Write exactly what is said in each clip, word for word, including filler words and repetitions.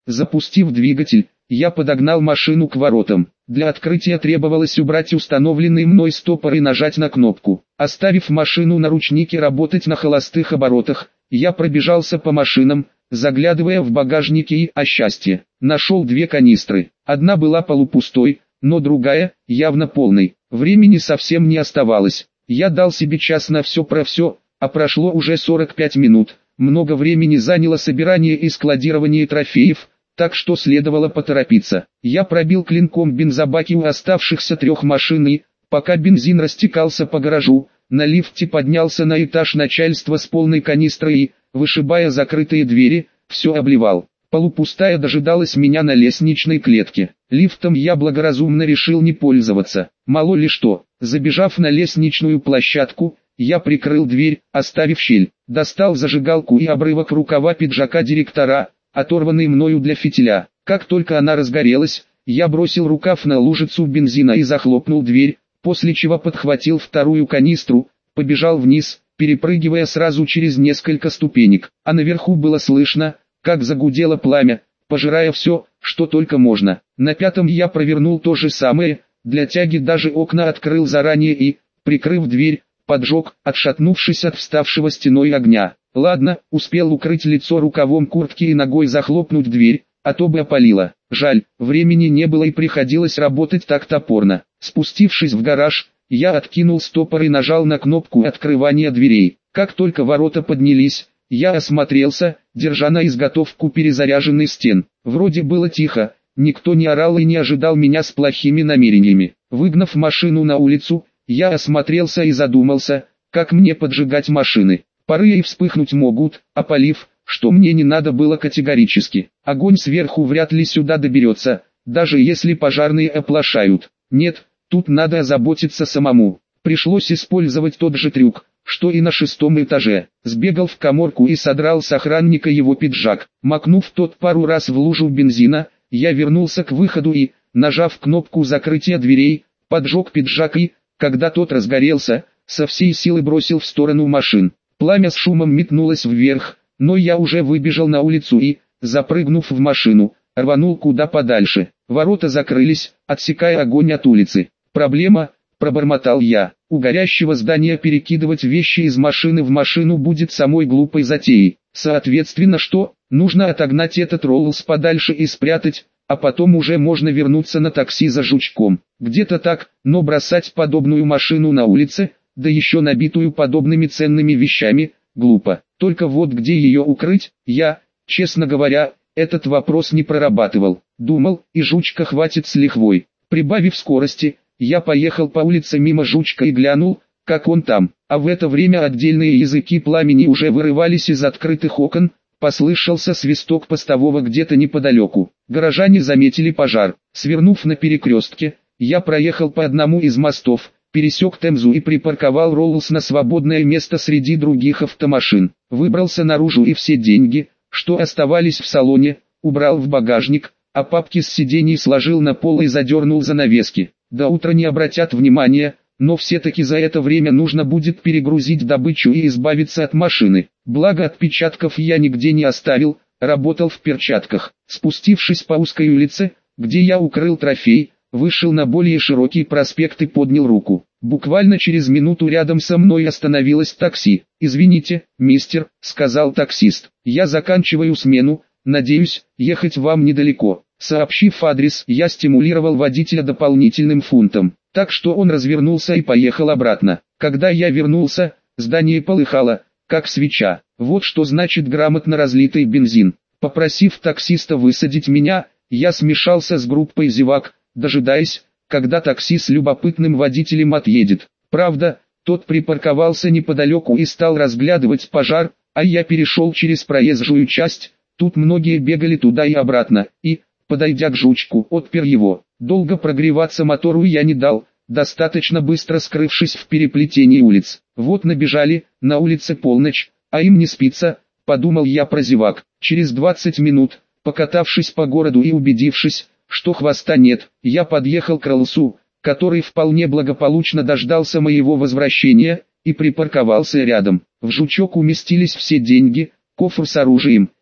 Запустив двигатель, я подогнал машину к воротам. Для открытия требовалось убрать установленный мной стопор и нажать на кнопку. Оставив машину на ручнике работать на холостых оборотах, я пробежался по машинам, заглядывая в багажники и, о счастье, нашел две канистры. Одна была полупустой, но другая, явно полной. Времени совсем не оставалось. Я дал себе час на все про все, а прошло уже сорок пять минут. Много времени заняло собирание и складирование трофеев, так что следовало поторопиться. Я пробил клинком бензобаки у оставшихся трех машин и, пока бензин растекался по гаражу, на лифте поднялся на этаж начальства с полной канистрой и, вышибая закрытые двери, все обливал. Полупустая дожидалась меня на лестничной клетке. Лифтом я благоразумно решил не пользоваться. Мало ли что, забежав на лестничную площадку, я прикрыл дверь, оставив щель, достал зажигалку и обрывок рукава пиджака директора, оторванный мною для фитиля. Как только она разгорелась, я бросил рукав на лужицу бензина и захлопнул дверь, после чего подхватил вторую канистру, побежал вниз, перепрыгивая сразу через несколько ступенек, а наверху было слышно, как загудело пламя, пожирая все, что только можно. На пятом я провернул то же самое, для тяги даже окна открыл заранее и, прикрыв дверь, поджег, отшатнувшись от вставшего стеной огня. Ладно, успел укрыть лицо рукавом куртки и ногой захлопнуть дверь, а то бы опалило. Жаль, времени не было и приходилось работать так топорно. Спустившись в гараж, я откинул стопор и нажал на кнопку открывания дверей. Как только ворота поднялись, я осмотрелся, держа на изготовку перезаряженный стен. Вроде было тихо, никто не орал и не ожидал меня с плохими намерениями. Выгнав машину на улицу, я осмотрелся и задумался, как мне поджигать машины. Пары и вспыхнуть могут, опалив, что мне не надо было категорически. Огонь сверху вряд ли сюда доберется, даже если пожарные оплошают. Нет, тут надо озаботиться самому. Пришлось использовать тот же трюк, что и на шестом этаже. Сбегал в каморку и содрал с охранника его пиджак. Макнув тот пару раз в лужу бензина, я вернулся к выходу и, нажав кнопку закрытия дверей, поджег пиджак и, когда тот разгорелся, со всей силы бросил в сторону машин. Пламя с шумом метнулось вверх, но я уже выбежал на улицу и, запрыгнув в машину, рванул куда подальше. Ворота закрылись, отсекая огонь от улицы. «Проблема», — пробормотал я, — «у горящего здания перекидывать вещи из машины в машину будет самой глупой затеей. Соответственно, что, нужно отогнать этот Роллс подальше и спрятать, а потом уже можно вернуться на такси за жучком. Где-то так, но бросать подобную машину на улице, да еще набитую подобными ценными вещами, глупо. Только вот где ее укрыть, я, честно говоря, этот вопрос не прорабатывал. Думал, и жучка хватит с лихвой. Прибавив скорости, я поехал по улице мимо жучка и глянул, как он там. А в это время отдельные языки пламени уже вырывались из открытых окон, послышался свисток постового где-то неподалеку. Горожане заметили пожар. Свернув на перекрестке, я проехал по одному из мостов, пересек Темзу и припарковал Роллс на свободное место среди других автомашин. Выбрался наружу и все деньги, что оставались в салоне, убрал в багажник, а папки с сидений сложил на пол и задернул занавески. До утра не обратят внимания, но все-таки за это время нужно будет перегрузить добычу и избавиться от машины. Благо отпечатков я нигде не оставил, работал в перчатках. Спустившись по узкой улице, где я укрыл трофей, вышел на более широкий проспект и поднял руку. Буквально через минуту рядом со мной остановилось такси. «Извините, мистер», — сказал таксист, — «я заканчиваю смену, надеюсь, ехать вам недалеко». Сообщив адрес, я стимулировал водителя дополнительным фунтом, так что он развернулся и поехал обратно. Когда я вернулся, здание полыхало, как свеча. Вот что значит грамотно разлитый бензин. Попросив таксиста высадить меня, я смешался с группой зевак, дожидаясь, когда такси с любопытным водителем отъедет. Правда, тот припарковался неподалеку и стал разглядывать пожар, а я перешел через проезжую часть, тут многие бегали туда и обратно, и, подойдя к жучку, отпер его. Долго прогреваться мотору я не дал, достаточно быстро скрывшись в переплетении улиц. Вот набежали, на улице полночь, а им не спится, подумал я про зевак. Через двадцать минут, покатавшись по городу и убедившись, что хвоста нет, я подъехал к Роллсу, который вполне благополучно дождался моего возвращения, и припарковался рядом. В жучок уместились все деньги, кофр с оружием,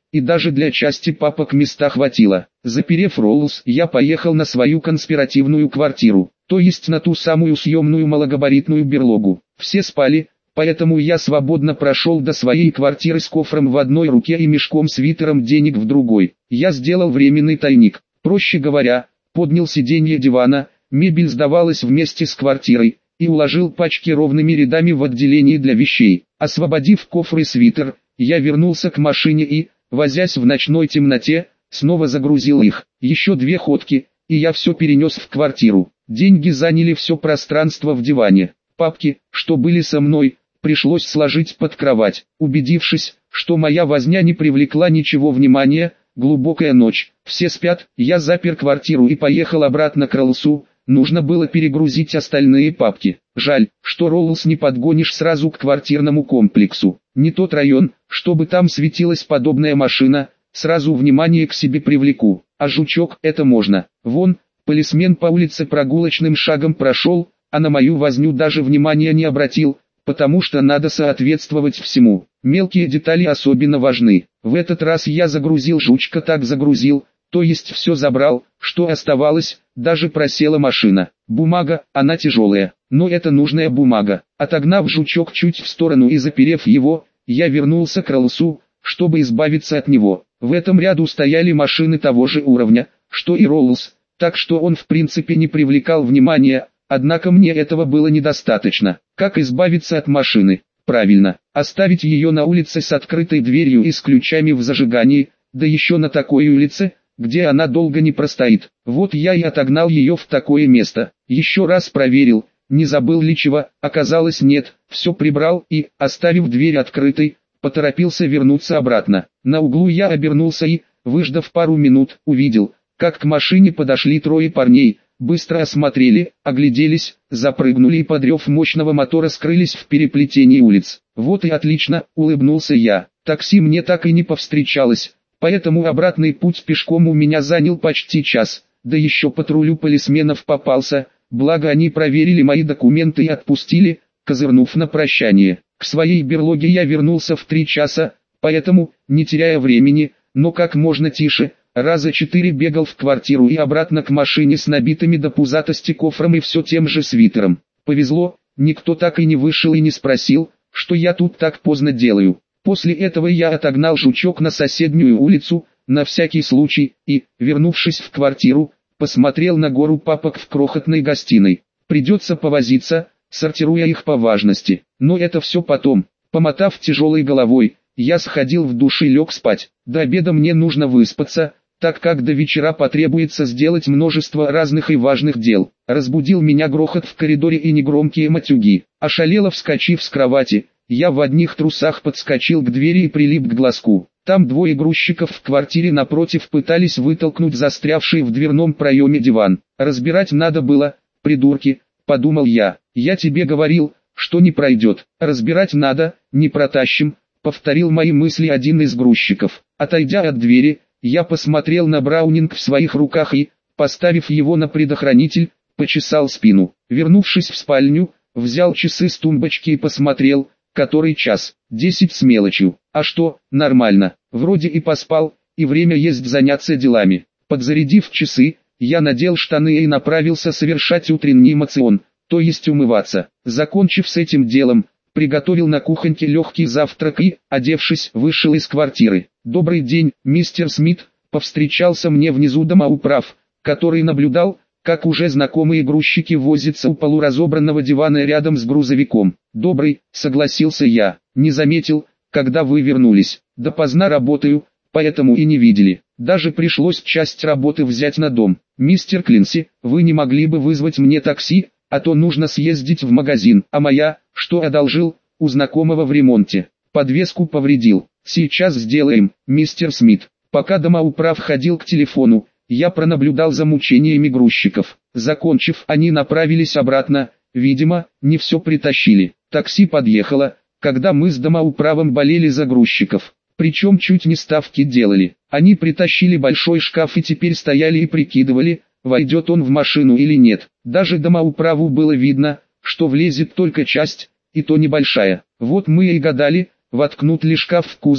и даже для части папок места хватило. Заперев Роллс, я поехал на свою конспиративную квартиру, то есть на ту самую съемную малогабаритную берлогу. Все спали, поэтому я свободно прошел до своей квартиры с кофром в одной руке и мешком-свитером денег в другой. Я сделал временный тайник, проще говоря, поднял сиденье дивана, мебель сдавалась вместе с квартирой, и уложил пачки ровными рядами в отделении для вещей. Освободив кофр и свитер, я вернулся к машине и, возясь в ночной темноте, снова загрузил их. Еще две ходки, и я все перенес в квартиру. Деньги заняли все пространство в диване. Папки, что были со мной, пришлось сложить под кровать. Убедившись, что моя возня не привлекла ничего внимания, глубокая ночь, все спят, я запер квартиру и поехал обратно к Роллсу. Нужно было перегрузить остальные папки. Жаль, что Роллс не подгонишь сразу к квартирному комплексу. Не тот район, чтобы там светилась подобная машина, сразу внимание к себе привлеку. А жучок, это можно. Вон, полисмен по улице прогулочным шагом прошел, а на мою возню даже внимания не обратил, потому что надо соответствовать всему. Мелкие детали особенно важны. В этот раз я загрузил жучка, так загрузил, то есть все забрал, что оставалось, даже просела машина. Бумага, она тяжелая, но это нужная бумага. Отогнав жучок чуть в сторону и заперев его, я вернулся к Роллсу, чтобы избавиться от него. В этом ряду стояли машины того же уровня, что и Роллс, так что он в принципе не привлекал внимания, однако мне этого было недостаточно. Как избавиться от машины? Правильно, оставить ее на улице с открытой дверью и с ключами в зажигании, да еще на такой улице, где она долго не простоит. Вот я и отогнал ее в такое место. Еще раз проверил, не забыл ли чего, оказалось нет, все прибрал и, оставив дверь открытой, поторопился вернуться обратно. На углу я обернулся и, выждав пару минут, увидел, как к машине подошли трое парней, быстро осмотрели, огляделись, запрыгнули и под рев мощного мотора скрылись в переплетении улиц. Вот и отлично, улыбнулся я. Такси мне так и не повстречалось. Поэтому обратный путь пешком у меня занял почти час, да еще патрулю полисменов попался, благо они проверили мои документы и отпустили, козырнув на прощание. К своей берлоге я вернулся в три часа, поэтому, не теряя времени, но как можно тише, раза четыре бегал в квартиру и обратно к машине с набитыми до пузатости кофром и все тем же свитером. Повезло, никто так и не вышел и не спросил, что я тут так поздно делаю. После этого я отогнал жучок на соседнюю улицу, на всякий случай, и, вернувшись в квартиру, посмотрел на гору папок в крохотной гостиной. Придется повозиться, сортируя их по важности, но это все потом. Помотав тяжелой головой, я сходил в душ и лег спать. До обеда мне нужно выспаться, так как до вечера потребуется сделать множество разных и важных дел. Разбудил меня грохот в коридоре и негромкие матюги. Ошалело вскочив с кровати, я в одних трусах подскочил к двери и прилип к глазку. Там двое грузчиков в квартире напротив пытались вытолкнуть застрявший в дверном проеме диван. Разбирать надо было, придурки, подумал я. Я тебе говорил, что не пройдет. Разбирать надо, не протащим, повторил мои мысли один из грузчиков. Отойдя от двери, я посмотрел на Браунинг в своих руках и, поставив его на предохранитель, почесал спину. Вернувшись в спальню, взял часы с тумбочки и посмотрел, который час, десять с мелочью. А что, нормально, вроде и поспал, и время есть заняться делами. Подзарядив часы, я надел штаны и направился совершать утренний моцион, то есть умываться. Закончив с этим делом, приготовил на кухоньке легкий завтрак и, одевшись, вышел из квартиры. «Добрый день, мистер Смит», повстречался мне внизу домоуправ, который наблюдал, как уже знакомые грузчики возятся у полуразобранного дивана рядом с грузовиком. «Добрый», согласился я, не заметил, когда вы вернулись. Допоздна работаю, поэтому и не видели. Даже пришлось часть работы взять на дом. Мистер Клинси, вы не могли бы вызвать мне такси, а то нужно съездить в магазин. А моя, что одолжил, у знакомого в ремонте. Подвеску повредил. Сейчас сделаем, мистер Смит. Пока домоуправ ходил к телефону, я пронаблюдал за мучениями грузчиков. Закончив, они направились обратно, видимо, не все притащили. Такси подъехало, когда мы с домоуправом болели за грузчиков. Причем чуть не ставки делали. Они притащили большой шкаф и теперь стояли и прикидывали, войдет он в машину или нет. Даже домоуправу было видно, что влезет только часть, и то небольшая. Вот мы и гадали, воткнут ли шкаф в кузов,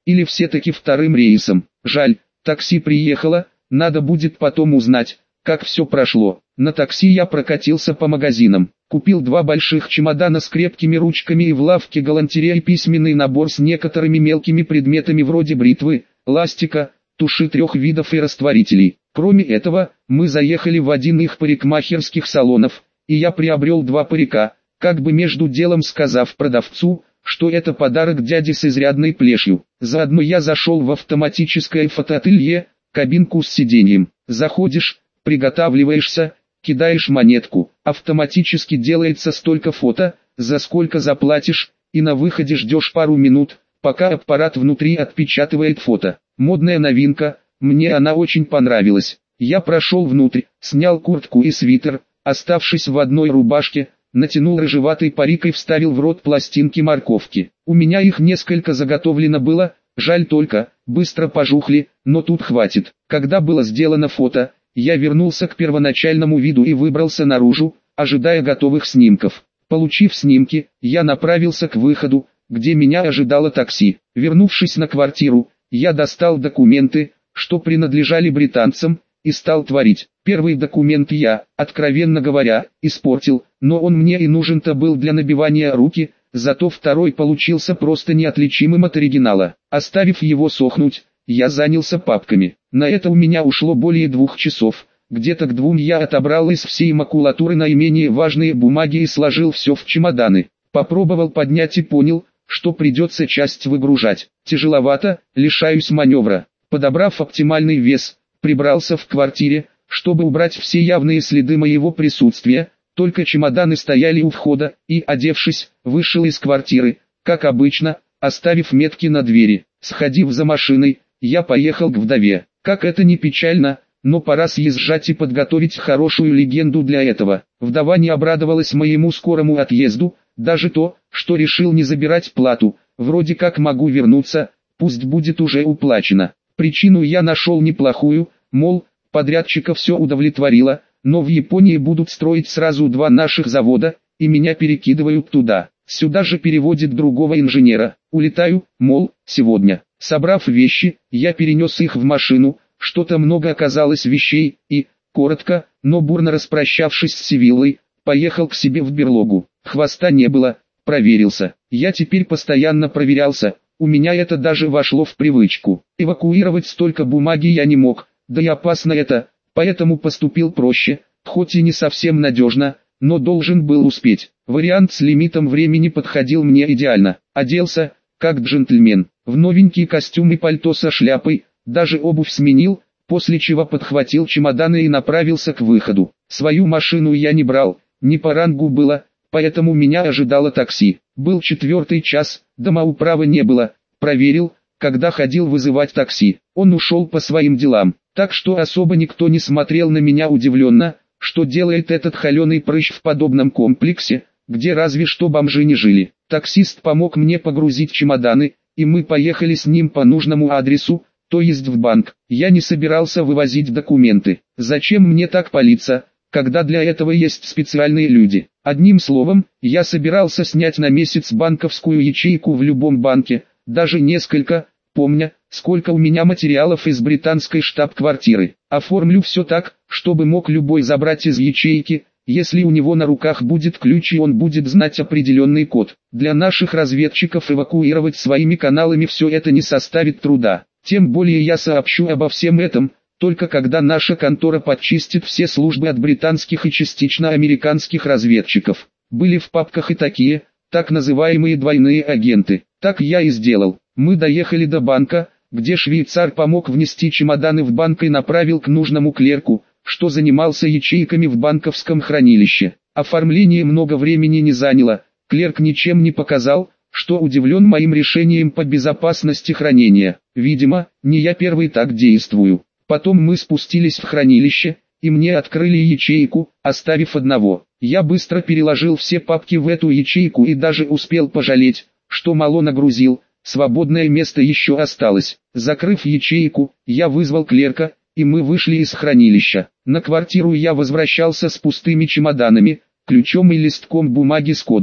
Или все-таки вторым рейсом. Жаль, такси приехало, надо будет потом узнать, как все прошло. На такси я прокатился по магазинам. Купил два больших чемодана с крепкими ручками и в лавке галантереи письменный набор с некоторыми мелкими предметами вроде бритвы, ластика, туши трех видов и растворителей. Кроме этого, мы заехали в один их парикмахерских салонов, и я приобрел два парика, как бы между делом сказав продавцу, что это подарок дяде с изрядной плешью. Заодно я зашел в автоматическое фотоателье, кабинку с сиденьем. Заходишь, приготавливаешься, кидаешь монетку, автоматически делается столько фото, за сколько заплатишь, и на выходе ждешь пару минут, пока аппарат внутри отпечатывает фото. Модная новинка, мне она очень понравилась. Я прошел внутрь, снял куртку и свитер, оставшись в одной рубашке, натянул рыжеватый парик и вставил в рот пластинки морковки. У меня их несколько заготовлено было, жаль только, быстро пожухли, но тут хватит. Когда было сделано фото, я вернулся к первоначальному виду и выбрался наружу, ожидая готовых снимков. Получив снимки, я направился к выходу, где меня ожидало такси. Вернувшись на квартиру, я достал документы, что принадлежали британцам, и стал творить. Первый документ я, откровенно говоря, испортил, но он мне и нужен-то был для набивания руки, зато второй получился просто неотличимым от оригинала. Оставив его сохнуть, я занялся папками. На это у меня ушло более двух часов. Где-то к двум я отобрал из всей макулатуры наименее важные бумаги и сложил все в чемоданы. Попробовал поднять и понял, что придется часть выгружать. Тяжеловато, лишаюсь маневра. Подобрав оптимальный вес, прибрался в квартире, чтобы убрать все явные следы моего присутствия, только чемоданы стояли у входа, и, одевшись, вышел из квартиры, как обычно, оставив метки на двери. Сходив за машиной, я поехал к вдове. Как это ни печально, но пора съезжать и подготовить хорошую легенду для этого. Вдова не обрадовалась моему скорому отъезду, даже то, что решил не забирать плату, вроде как могу вернуться, пусть будет уже уплачено. Причину я нашел неплохую, мол, подрядчика все удовлетворило, но в Японии будут строить сразу два наших завода, и меня перекидывают туда. Сюда же переводит другого инженера. Улетаю, мол, сегодня. Собрав вещи, я перенес их в машину, что-то много оказалось вещей, и, коротко, но бурно распрощавшись с Севиллой, поехал к себе в берлогу. Хвоста не было, проверился. Я теперь постоянно проверялся, у меня это даже вошло в привычку. Эвакуировать столько бумаги я не мог, да и опасно это, поэтому поступил проще, хоть и не совсем надежно, но должен был успеть. Вариант с лимитом времени подходил мне идеально. Оделся, как джентльмен, в новенький костюм и пальто со шляпой, даже обувь сменил, после чего подхватил чемоданы и направился к выходу. Свою машину я не брал, не по рангу было, поэтому меня ожидало такси. Был четвертый час, домоуправы не было, проверил, когда ходил вызывать такси. Он ушел по своим делам, так что особо никто не смотрел на меня удивленно, что делает этот холеный прыщ в подобном комплексе, где разве что бомжи не жили. Таксист помог мне погрузить чемоданы, и мы поехали с ним по нужному адресу, то есть в банк. Я не собирался вывозить документы. Зачем мне так палиться, когда для этого есть специальные люди? Одним словом, я собирался снять на месяц банковскую ячейку в любом банке, даже несколько, помня, сколько у меня материалов из британской штаб-квартиры. Оформлю все так, чтобы мог любой забрать из ячейки, если у него на руках будет ключ и он будет знать определенный код. Для наших разведчиков эвакуировать своими каналами все это не составит труда. Тем более я сообщу обо всем этом, только когда наша контора подчистит все службы от британских и частично американских разведчиков. Были в папках и такие, так называемые двойные агенты. Так я и сделал. Мы доехали до банка, где швейцар помог внести чемоданы в банк и направил к нужному клерку, что занимался ячейками в банковском хранилище. Оформление много времени не заняло, клерк ничем не показал, что удивлен моим решением по безопасности хранения. Видимо, не я первый так действую. Потом мы спустились в хранилище, и мне открыли ячейку, оставив одного. Я быстро переложил все папки в эту ячейку и даже успел пожалеть, что мало нагрузил, свободное место еще осталось. Закрыв ячейку, я вызвал клерка, и мы вышли из хранилища. На квартиру я возвращался с пустыми чемоданами, ключом и листком бумаги с кодом.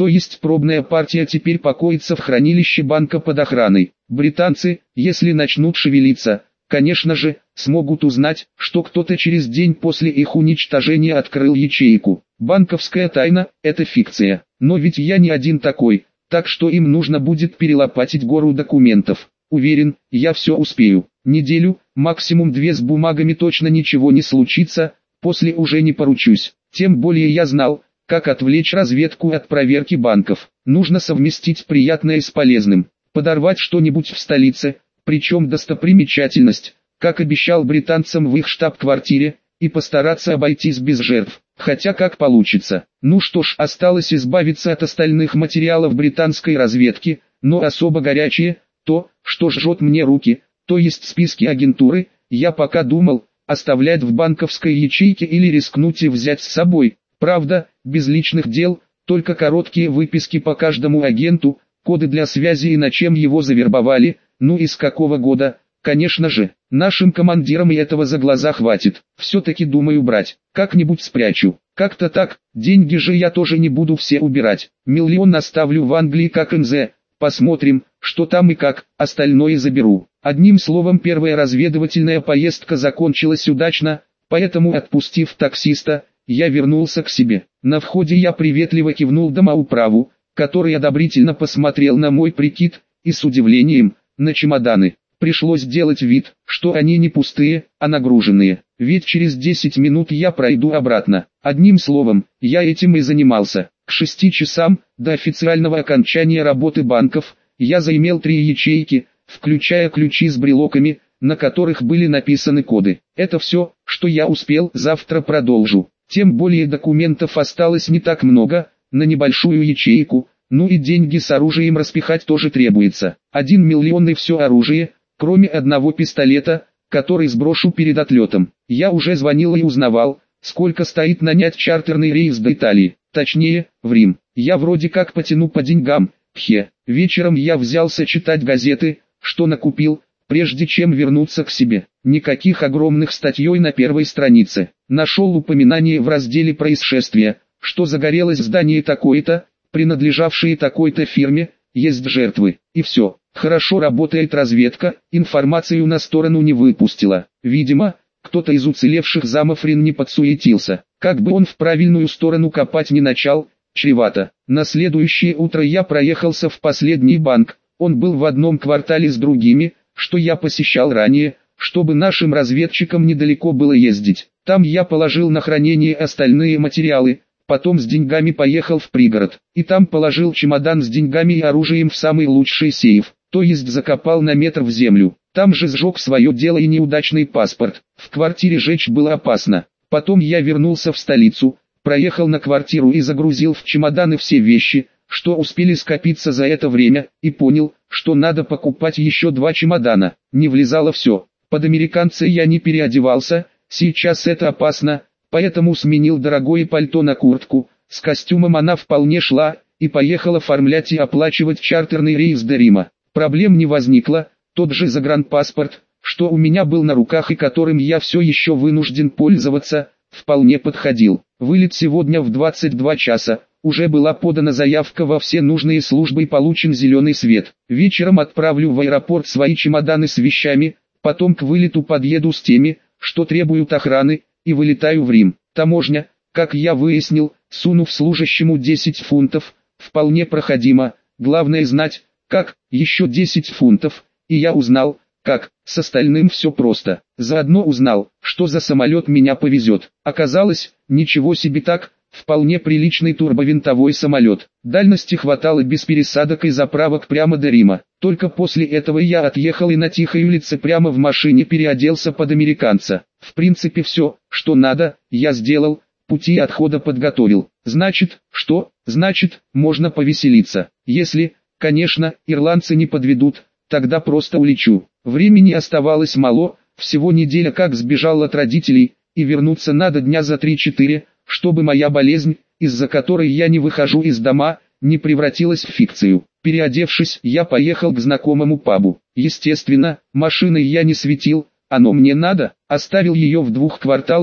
То есть пробная партия теперь покоится в хранилище банка под охраной. Британцы, если начнут шевелиться, конечно же, смогут узнать, что кто-то через день после их уничтожения открыл ячейку. Банковская тайна – это фикция. Но ведь я не один такой, так что им нужно будет перелопатить гору документов. Уверен, я все успею. Неделю, максимум две с бумагами точно ничего не случится, после уже не поручусь. Тем более я знал, как отвлечь разведку от проверки банков. Нужно совместить приятное с полезным. Подорвать что-нибудь в столице, причем достопримечательность, как обещал британцам в их штаб-квартире, и постараться обойтись без жертв. Хотя как получится. Ну что ж, осталось избавиться от остальных материалов британской разведки, но особо горячие, то, что жжет мне руки, то есть списки агентуры, я пока думал, оставлять в банковской ячейке или рискнуть и взять с собой. Правда, без личных дел, только короткие выписки по каждому агенту, коды для связи и на чем его завербовали, ну и с какого года. Конечно же, нашим командирам и этого за глаза хватит. Все-таки думаю брать, как-нибудь спрячу. Как-то так, деньги же я тоже не буду все убирать. Миллион оставлю в Англии как эн зэ. Посмотрим, что там и как, остальное заберу. Одним словом, первая разведывательная поездка закончилась удачно, поэтому, отпустив таксиста, я вернулся к себе. На входе я приветливо кивнул домоуправу, который одобрительно посмотрел на мой прикид, и с удивлением, на чемоданы. Пришлось делать вид, что они не пустые, а нагруженные, ведь через десять минут я пройду обратно. Одним словом, я этим и занимался. К шести часам, до официального окончания работы банков, я заимел три ячейки, включая ключи с брелоками, на которых были написаны коды. Это все, что я успел, завтра продолжу. Тем более документов осталось не так много, на небольшую ячейку, ну и деньги с оружием распихать тоже требуется. Один миллион и все оружие, кроме одного пистолета, который сброшу перед отлетом. Я уже звонил и узнавал, сколько стоит нанять чартерный рейс до Италии, точнее, в Рим. Я вроде как потяну по деньгам, пхе. Вечером я взялся читать газеты, что накупил, прежде чем вернуться к себе. Никаких огромных статей на первой странице. Нашел упоминание в разделе «Происшествия», что загорелось здание такое-то, принадлежавшее такой-то фирме, есть жертвы, и все. Хорошо работает разведка, информацию на сторону не выпустила. Видимо, кто-то из уцелевших замов Рин не подсуетился. Как бы он в правильную сторону копать не начал, чревато. На следующее утро я проехался в последний банк, он был в одном квартале с другими, что я посещал ранее, чтобы нашим разведчикам недалеко было ездить. Там я положил на хранение остальные материалы, потом с деньгами поехал в пригород, и там положил чемодан с деньгами и оружием в самый лучший сейф, то есть закопал на метр в землю. Там же сжег свое дело и неудачный паспорт. В квартире жечь было опасно. Потом я вернулся в столицу, проехал на квартиру и загрузил в чемоданы все вещи, что успели скопиться за это время, и понял, что надо покупать еще два чемодана. Не влезало все. Под американца я не переодевался, сейчас это опасно, поэтому сменил дорогое пальто на куртку, с костюмом она вполне шла, и поехал оформлять и оплачивать чартерный рейс до Рима. Проблем не возникло, тот же загранпаспорт, что у меня был на руках и которым я все еще вынужден пользоваться, вполне подходил. Вылет сегодня в двадцать два часа, уже была подана заявка во все нужные службы и получен зеленый свет. Вечером отправлю в аэропорт свои чемоданы с вещами, потом к вылету подъеду с теми, что требуют охраны, и вылетаю в Рим. Таможня, как я выяснил, сунув служащему десять фунтов, вполне проходимо, главное знать, как, еще десять фунтов, и я узнал, как, с остальным все просто. Заодно узнал, что за самолет меня повезет. Оказалось, ничего себе так, вполне приличный турбовинтовой самолет. Дальности хватало без пересадок и заправок прямо до Рима. Только после этого я отъехал и на тихой улице прямо в машине переоделся под американца. В принципе все, что надо, я сделал, пути отхода подготовил. Значит, что? Значит, можно повеселиться. Если, конечно, ирландцы не подведут, тогда просто улечу. Времени оставалось мало, всего неделя как сбежал от родителей, и вернуться надо дня за три-четыре, чтобы моя болезнь, из-за которой я не выхожу из дома, не превратилась в фикцию. Переодевшись, я поехал к знакомому пабу. Естественно, машиной я не светил, оно мне надо, оставил ее в двух кварталах,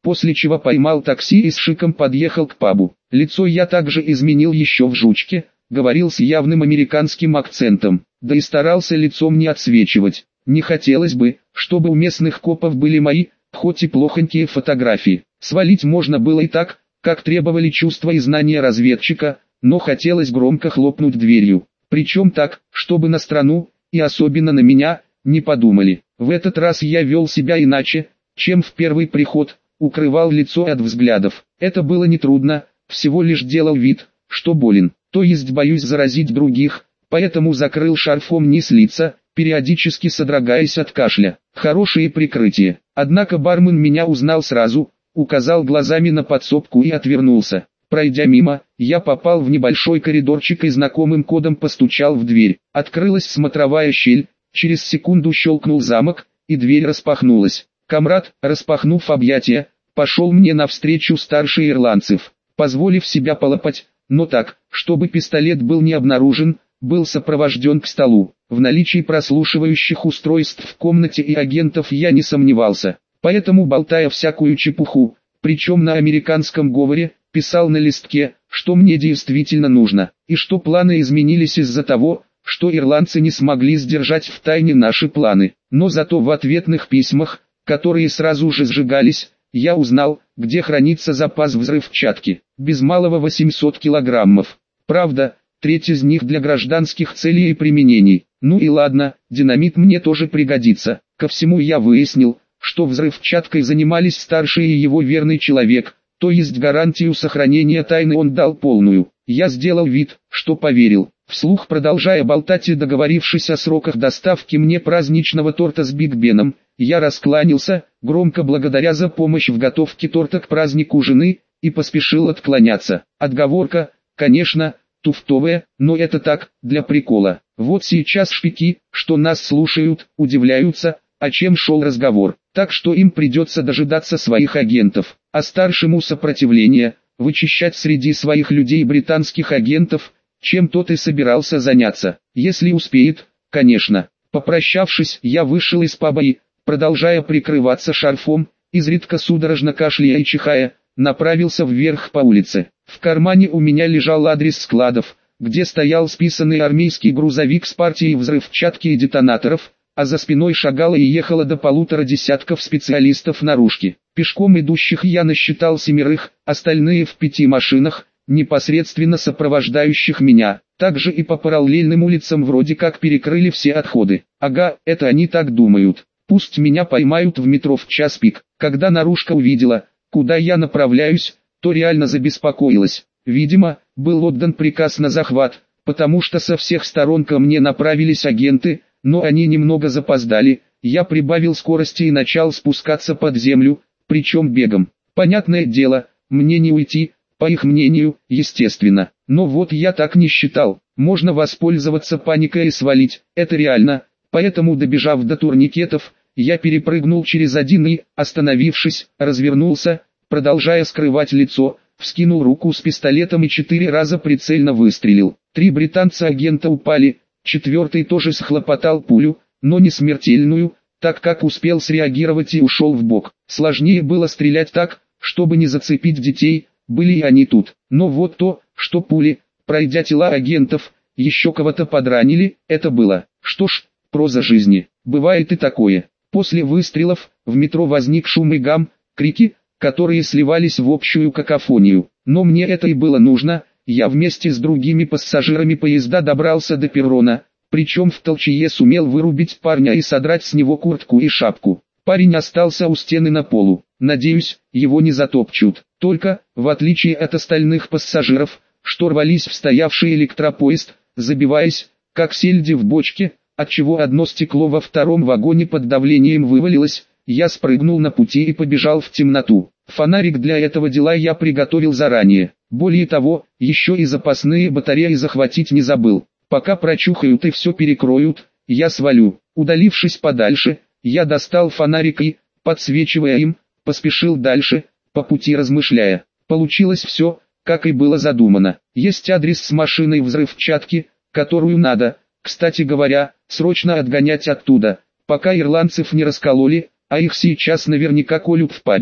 после чего поймал такси и с шиком подъехал к пабу. Лицо я также изменил еще в жучке, говорил с явным американским акцентом, да и старался лицом не отсвечивать. Не хотелось бы, чтобы у местных копов были мои, хоть и плохонькие фотографии. Свалить можно было и так, как требовали чувства и знания разведчика, но хотелось громко хлопнуть дверью. Причем так, чтобы на страну, и особенно на меня, не подумали. В этот раз я вел себя иначе, чем в первый приход, укрывал лицо от взглядов. Это было нетрудно, всего лишь делал вид, что болен, то есть боюсь заразить других, поэтому закрыл шарфом низ лица, периодически содрогаясь от кашля. Хорошее прикрытие. Однако бармен меня узнал сразу, указал глазами на подсобку и отвернулся. Пройдя мимо, я попал в небольшой коридорчик и знакомым кодом постучал в дверь. Открылась смотровая щель, через секунду щелкнул замок, и дверь распахнулась. Камрад, распахнув объятия, пошел мне навстречу старший ирландцев, позволив себя полопать, но так, чтобы пистолет был не обнаружен, был сопровожден к столу. В наличии прослушивающих устройств в комнате и агентов я не сомневался, поэтому, болтая всякую чепуху, причем на американском говоре, писал на листке, что мне действительно нужно, и что планы изменились из-за того, что ирландцы не смогли сдержать в тайне наши планы. Но зато в ответных письмах, которые сразу же сжигались, я узнал, где хранится запас взрывчатки, без малого восемьсот килограммов. Правда, треть из них для гражданских целей и применений. Ну и ладно, динамит мне тоже пригодится. Ко всему я выяснил, что взрывчаткой занимались старший и его верный человек, то есть гарантию сохранения тайны он дал полную. Я сделал вид, что поверил, вслух продолжая болтать и договорившись о сроках доставки мне праздничного торта с Биг Беном, я раскланялся, громко благодаря за помощь в готовке торта к празднику жены, и поспешил отклоняться. Отговорка, конечно, туфтовая, но это так, для прикола. Вот сейчас шпики, что нас слушают, удивляются, о чем шел разговор, так что им придется дожидаться своих агентов, а старшему сопротивления, вычищать среди своих людей британских агентов, чем тот и собирался заняться, если успеет, конечно. Попрощавшись, я вышел из паба и, продолжая прикрываться шарфом, изредка судорожно кашляя и чихая, направился вверх по улице. В кармане у меня лежал адрес складов, где стоял списанный армейский грузовик с партией взрывчатки и детонаторов, а за спиной шагало и ехало до полутора десятков специалистов наружки. Пешком идущих я насчитал семерых, остальные в пяти машинах, непосредственно сопровождающих меня. Также и по параллельным улицам вроде как перекрыли все отходы. Ага, это они так думают. Пусть меня поймают в метро в час пик. Когда наружка увидела, куда я направляюсь, то реально забеспокоилась. Видимо, был отдан приказ на захват, потому что со всех сторон ко мне направились агенты, но они немного запоздали. Я прибавил скорости и начал спускаться под землю, причем бегом. Понятное дело, мне не уйти, по их мнению, естественно. Но вот я так не считал. Можно воспользоваться паникой и свалить, это реально. Поэтому, добежав до турникетов, я перепрыгнул через один и, остановившись, развернулся, продолжая скрывать лицо, вскинул руку с пистолетом и четыре раза прицельно выстрелил. Три британца-агента упали, четвертый тоже схлопотал пулю, но не смертельную, так как успел среагировать и ушел в бок. Сложнее было стрелять так, чтобы не зацепить детей, были и они тут. Но вот то, что пули, пройдя тела агентов, еще кого-то подранили, это было. Что ж, проза жизни, бывает и такое. После выстрелов, в метро возник шум и гам, крики, которые сливались в общую какофонию. Но мне это и было нужно, я вместе с другими пассажирами поезда добрался до перрона, причем в толчее сумел вырубить парня и содрать с него куртку и шапку. Парень остался у стены на полу, надеюсь, его не затопчут. Только, в отличие от остальных пассажиров, что рвались в стоявший электропоезд, забиваясь, как сельди в бочке, отчего одно стекло во втором вагоне под давлением вывалилось, я спрыгнул на пути и побежал в темноту. Фонарик для этого дела я приготовил заранее. Более того, еще и запасные батареи захватить не забыл. Пока прочухают и все перекроют, я свалю. Удалившись подальше, я достал фонарик и, подсвечивая им, поспешил дальше, по пути размышляя. Получилось все, как и было задумано. Есть адрес с машиной взрывчатки, которую надо, кстати говоря, срочно отгонять оттуда, пока ирландцев не раскололи, а их сейчас наверняка колют в пабе.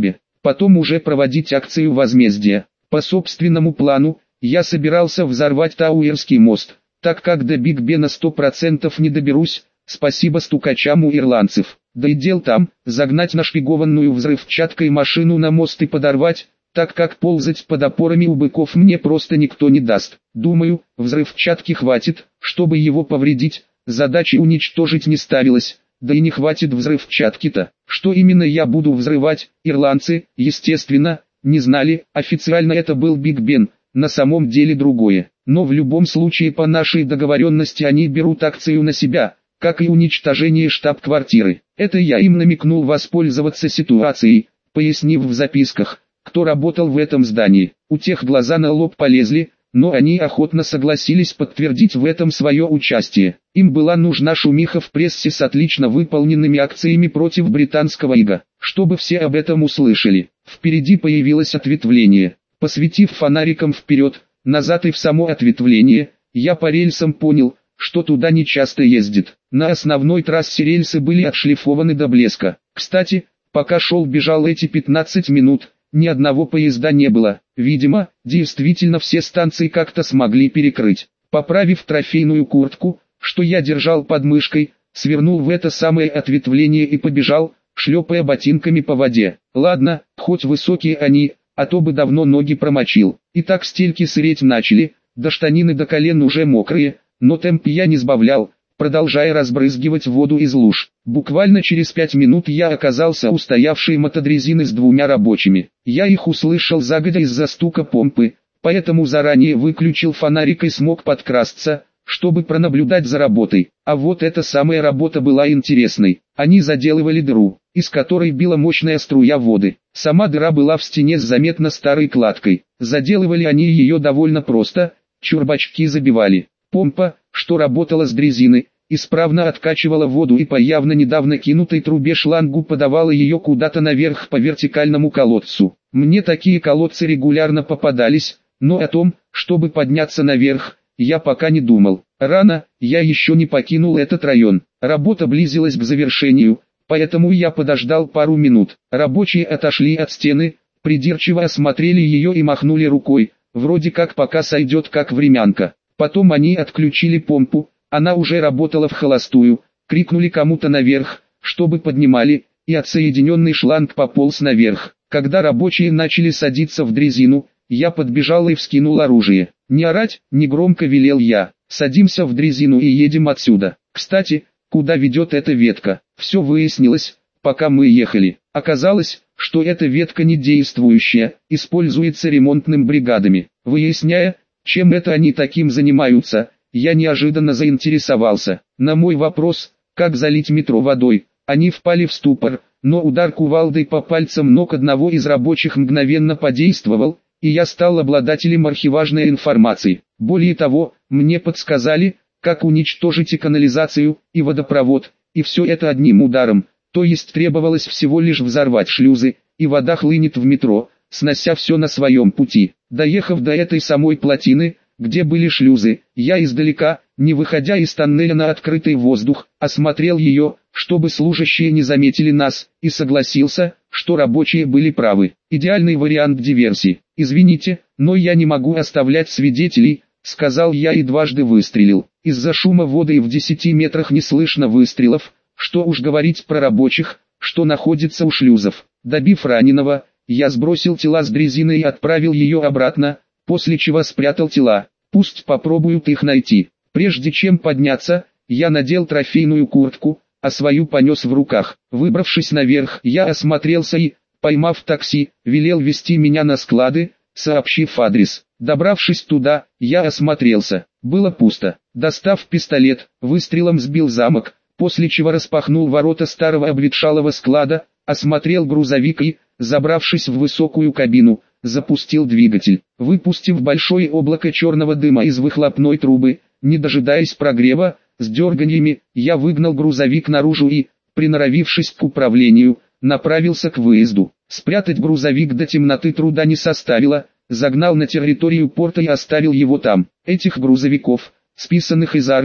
потом уже проводить акцию возмездия. По собственному плану, я собирался взорвать Тауэрский мост, так как до Биг Бена сто процентов не доберусь, спасибо стукачам у ирландцев. Да и дел там, загнать нашпигованную взрывчаткой машину на мост и подорвать, так как ползать под опорами у быков мне просто никто не даст. Думаю, взрывчатки хватит, чтобы его повредить, задачи уничтожить не ставилось, да и не хватит взрывчатки-то. Что именно я буду взрывать, ирландцы, естественно, не знали, официально это был Биг Бен, на самом деле другое. Но в любом случае по нашей договоренности они берут акцию на себя, как и уничтожение штаб-квартиры. Это я им намекнул воспользоваться ситуацией, пояснив в записках, кто работал в этом здании. У тех глаза на лоб полезли, но они охотно согласились подтвердить в этом свое участие. Им была нужна шумиха в прессе с отлично выполненными акциями против британского ига, чтобы все об этом услышали. Впереди появилось ответвление. Посветив фонариком вперед, назад и в само ответвление, я по рельсам понял, что туда не часто ездит. На основной трассе рельсы были отшлифованы до блеска. Кстати, пока шел-бежал эти пятнадцать минут, ни одного поезда не было. Видимо, действительно все станции как-то смогли перекрыть. Поправив трофейную куртку, что я держал под мышкой, свернул в это самое ответвление и побежал, шлепая ботинками по воде. Ладно, хоть высокие они, а то бы давно ноги промочил. И так стельки сыреть начали, до штанины до колен уже мокрые, но темп я не сбавлял, продолжая разбрызгивать воду из луж. Буквально через пять минут я оказался у стоявшей мотодрезины с двумя рабочими. Я их услышал загодя из-за стука помпы, поэтому заранее выключил фонарик и смог подкрасться, чтобы пронаблюдать за работой. А вот эта самая работа была интересной. Они заделывали дыру, из которой била мощная струя воды. Сама дыра была в стене с заметно старой кладкой. Заделывали они ее довольно просто, чурбачки забивали. Помпа, что работала с дрезины, исправно откачивала воду и по явно недавно кинутой трубе шлангу подавала ее куда-то наверх по вертикальному колодцу. Мне такие колодцы регулярно попадались, но о том, чтобы подняться наверх, я пока не думал. Рано, я еще не покинул этот район. Работа близилась к завершению, поэтому я подождал пару минут. Рабочие отошли от стены, придирчиво осмотрели ее и махнули рукой, вроде как пока сойдет как времянка. Потом они отключили помпу, она уже работала в холостую, крикнули кому-то наверх, чтобы поднимали, и отсоединенный шланг пополз наверх. Когда рабочие начали садиться в дрезину, я подбежал и вскинул оружие. Не орать, не громко велел я, садимся в дрезину и едем отсюда. Кстати, куда ведет эта ветка? Все выяснилось, пока мы ехали. Оказалось, что эта ветка не действующая, используется ремонтным бригадами. Выясняя, чем это они таким занимаются, я неожиданно заинтересовался. На мой вопрос, как залить метро водой, они впали в ступор, но удар кувалдой по пальцам ног одного из рабочих мгновенно подействовал, и я стал обладателем архиважной информации. Более того, мне подсказали, как уничтожить и канализацию, и водопровод, и все это одним ударом, то есть требовалось всего лишь взорвать шлюзы, и вода хлынет в метро, снося все на своем пути. Доехав до этой самой плотины, где были шлюзы, я издалека, не выходя из тоннеля на открытый воздух, осмотрел ее, чтобы служащие не заметили нас, и согласился, что рабочие были правы. Идеальный вариант диверсии. «Извините, но я не могу оставлять свидетелей», — сказал я и дважды выстрелил. Из-за шума воды в десяти метрах не слышно выстрелов, что уж говорить про рабочих, что находятся у шлюзов. Добив раненого, я сбросил тела с дрезины и отправил ее обратно, после чего спрятал тела. Пусть попробуют их найти. Прежде чем подняться, я надел трофейную куртку, а свою понес в руках. Выбравшись наверх, я осмотрелся и, поймав такси, велел везти меня на склады, сообщив адрес. Добравшись туда, я осмотрелся. Было пусто. Достав пистолет, выстрелом сбил замок, после чего распахнул ворота старого обветшалого склада, осмотрел грузовик и, забравшись в высокую кабину, запустил двигатель. Выпустив большое облако черного дыма из выхлопной трубы, не дожидаясь прогрева, с дерганьями, я выгнал грузовик наружу и, приноровившись к управлению, направился к выезду. Спрятать грузовик до темноты труда не составило, загнал на территорию порта и оставил его там. Этих грузовиков, списанных из армии,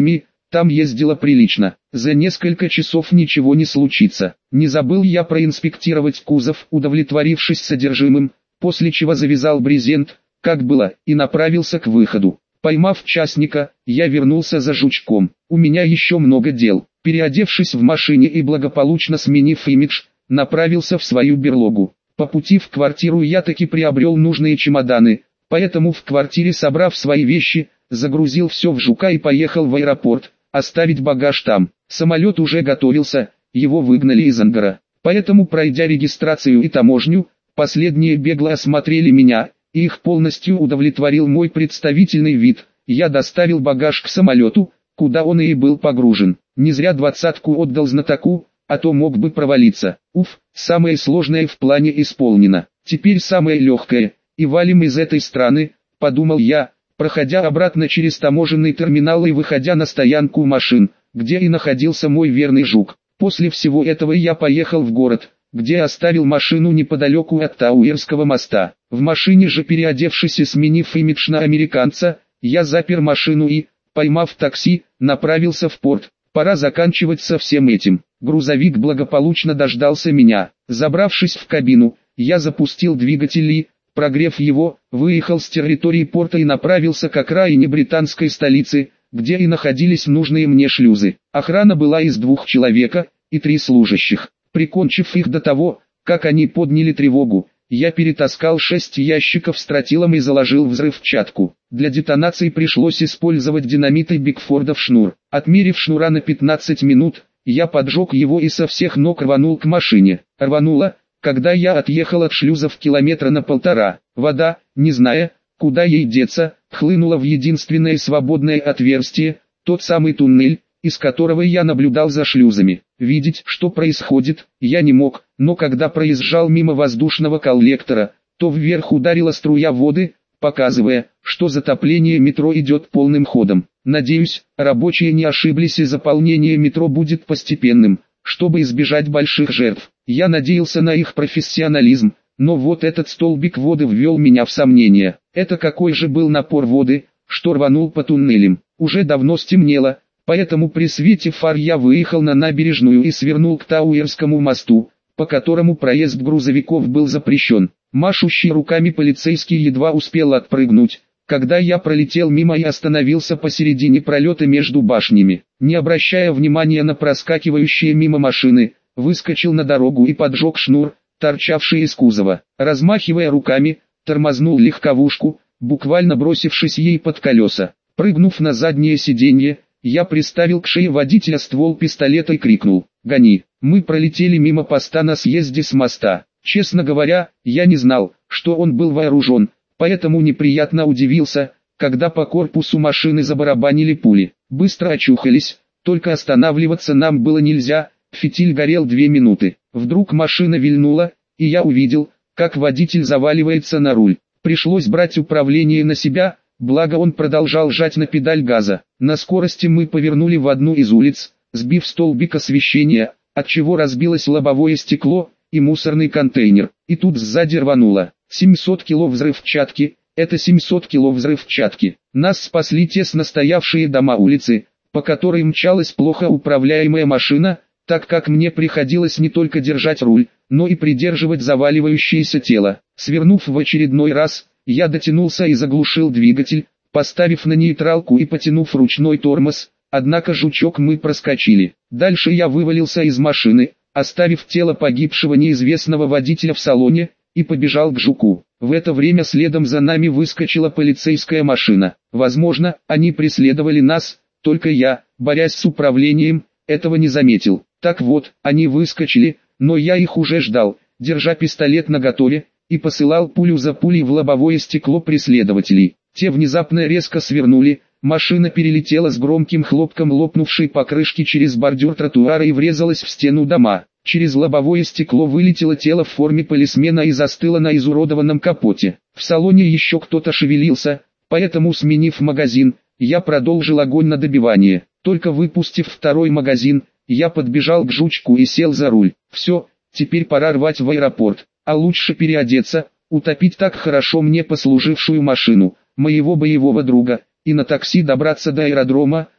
Там ездила прилично. За несколько часов ничего не случится. Не забыл я проинспектировать кузов, удовлетворившись содержимым, после чего завязал брезент, как было, и направился к выходу. Поймав частника, я вернулся за жучком. У меня еще много дел. Переодевшись в машине и благополучно сменив имидж, направился в свою берлогу. По пути в квартиру я таки приобрел нужные чемоданы, поэтому в квартире, собрав свои вещи, загрузил все в жука и поехал в аэропорт, оставить багаж там. Самолет уже готовился, его выгнали из ангара. Поэтому, пройдя регистрацию и таможню, последние бегло осмотрели меня, и их полностью удовлетворил мой представительный вид. Я доставил багаж к самолету, куда он и был погружен. Не зря двадцатку отдал знатоку, а то мог бы провалиться. Уф, самое сложное в плане исполнено. Теперь самое легкое, и валим из этой страны, подумал я, проходя обратно через таможенный терминал и выходя на стоянку машин, где и находился мой верный жук. После всего этого я поехал в город, где оставил машину неподалеку от Тауэрского моста. В машине же, переодевшись и сменив имидж на американца, я запер машину и, поймав такси, направился в порт. Пора заканчивать со всем этим. Грузовик благополучно дождался меня. Забравшись в кабину, я запустил двигатель и, прогрев его, выехал с территории порта и направился к окраине британской столицы, где и находились нужные мне шлюзы. Охрана была из двух человека и три служащих. Прикончив их до того, как они подняли тревогу, я перетаскал шесть ящиков с тротилом и заложил взрывчатку. Для детонации пришлось использовать динамит и Бигфордов шнур. Отмерив шнура на пятнадцать минут, я поджег его и со всех ног рванул к машине. Рвануло, когда я отъехал от шлюзов километра на полтора. Вода, не зная, куда ей деться, хлынула в единственное свободное отверстие, тот самый туннель, из которого я наблюдал за шлюзами. Видеть, что происходит, я не мог, но когда проезжал мимо воздушного коллектора, то вверх ударила струя воды, показывая, что затопление метро идет полным ходом. Надеюсь, рабочие не ошиблись и заполнение метро будет постепенным, чтобы избежать больших жертв. Я надеялся на их профессионализм, но вот этот столбик воды ввел меня в сомнение. Это какой же был напор воды, что рванул по туннелям. Уже давно стемнело, поэтому при свете фар я выехал на набережную и свернул к Тауэрскому мосту, по которому проезд грузовиков был запрещен. Машущий руками полицейский едва успел отпрыгнуть, когда я пролетел мимо и остановился посередине пролета между башнями. Не обращая внимания на проскакивающие мимо машины, выскочил на дорогу и поджег шнур, торчавший из кузова. Размахивая руками, тормознул легковушку, буквально бросившись ей под колеса. Прыгнув на заднее сиденье, я приставил к шее водителя ствол пистолета и крикнул: «Гони!». Мы пролетели мимо поста на съезде с моста. Честно говоря, я не знал, что он был вооружен, поэтому неприятно удивился, когда по корпусу машины забарабанили пули. Быстро очухались, только останавливаться нам было нельзя, фитиль горел две минуты. Вдруг машина вильнула, и я увидел, как водитель заваливается на руль. Пришлось брать управление на себя, благо он продолжал жать на педаль газа. На скорости мы повернули в одну из улиц, сбив столбик освещения, отчего разбилось лобовое стекло и мусорный контейнер. И тут сзади рвануло. семьсот кило взрывчатки, это семьсот кило взрывчатки. Нас спасли тесно стоявшие дома улицы, по которой мчалась плохо управляемая машина, так как мне приходилось не только держать руль, но и придерживать заваливающееся тело. Свернув в очередной раз, я дотянулся и заглушил двигатель, поставив на нейтралку и потянув ручной тормоз, однако жучок мы проскочили. Дальше я вывалился из машины, оставив тело погибшего неизвестного водителя в салоне, и побежал к жуку. В это время следом за нами выскочила полицейская машина. Возможно, они преследовали нас, только я, борясь с управлением, этого не заметил. Так вот, они выскочили, но я их уже ждал, держа пистолет наготове, и посылал пулю за пулей в лобовое стекло преследователей. Те внезапно резко свернули, машина перелетела с громким хлопком лопнувшей покрышки через бордюр тротуара и врезалась в стену дома. Через лобовое стекло вылетело тело в форме полисмена и застыло на изуродованном капоте. В салоне еще кто-то шевелился, поэтому, сменив магазин, я продолжил огонь на добивание. Только выпустив второй магазин, я подбежал к жучку и сел за руль. Все, теперь пора рвать в аэропорт, а лучше переодеться, утопить так хорошо мне послужившую машину, моего боевого друга, и на такси добраться до аэродрома,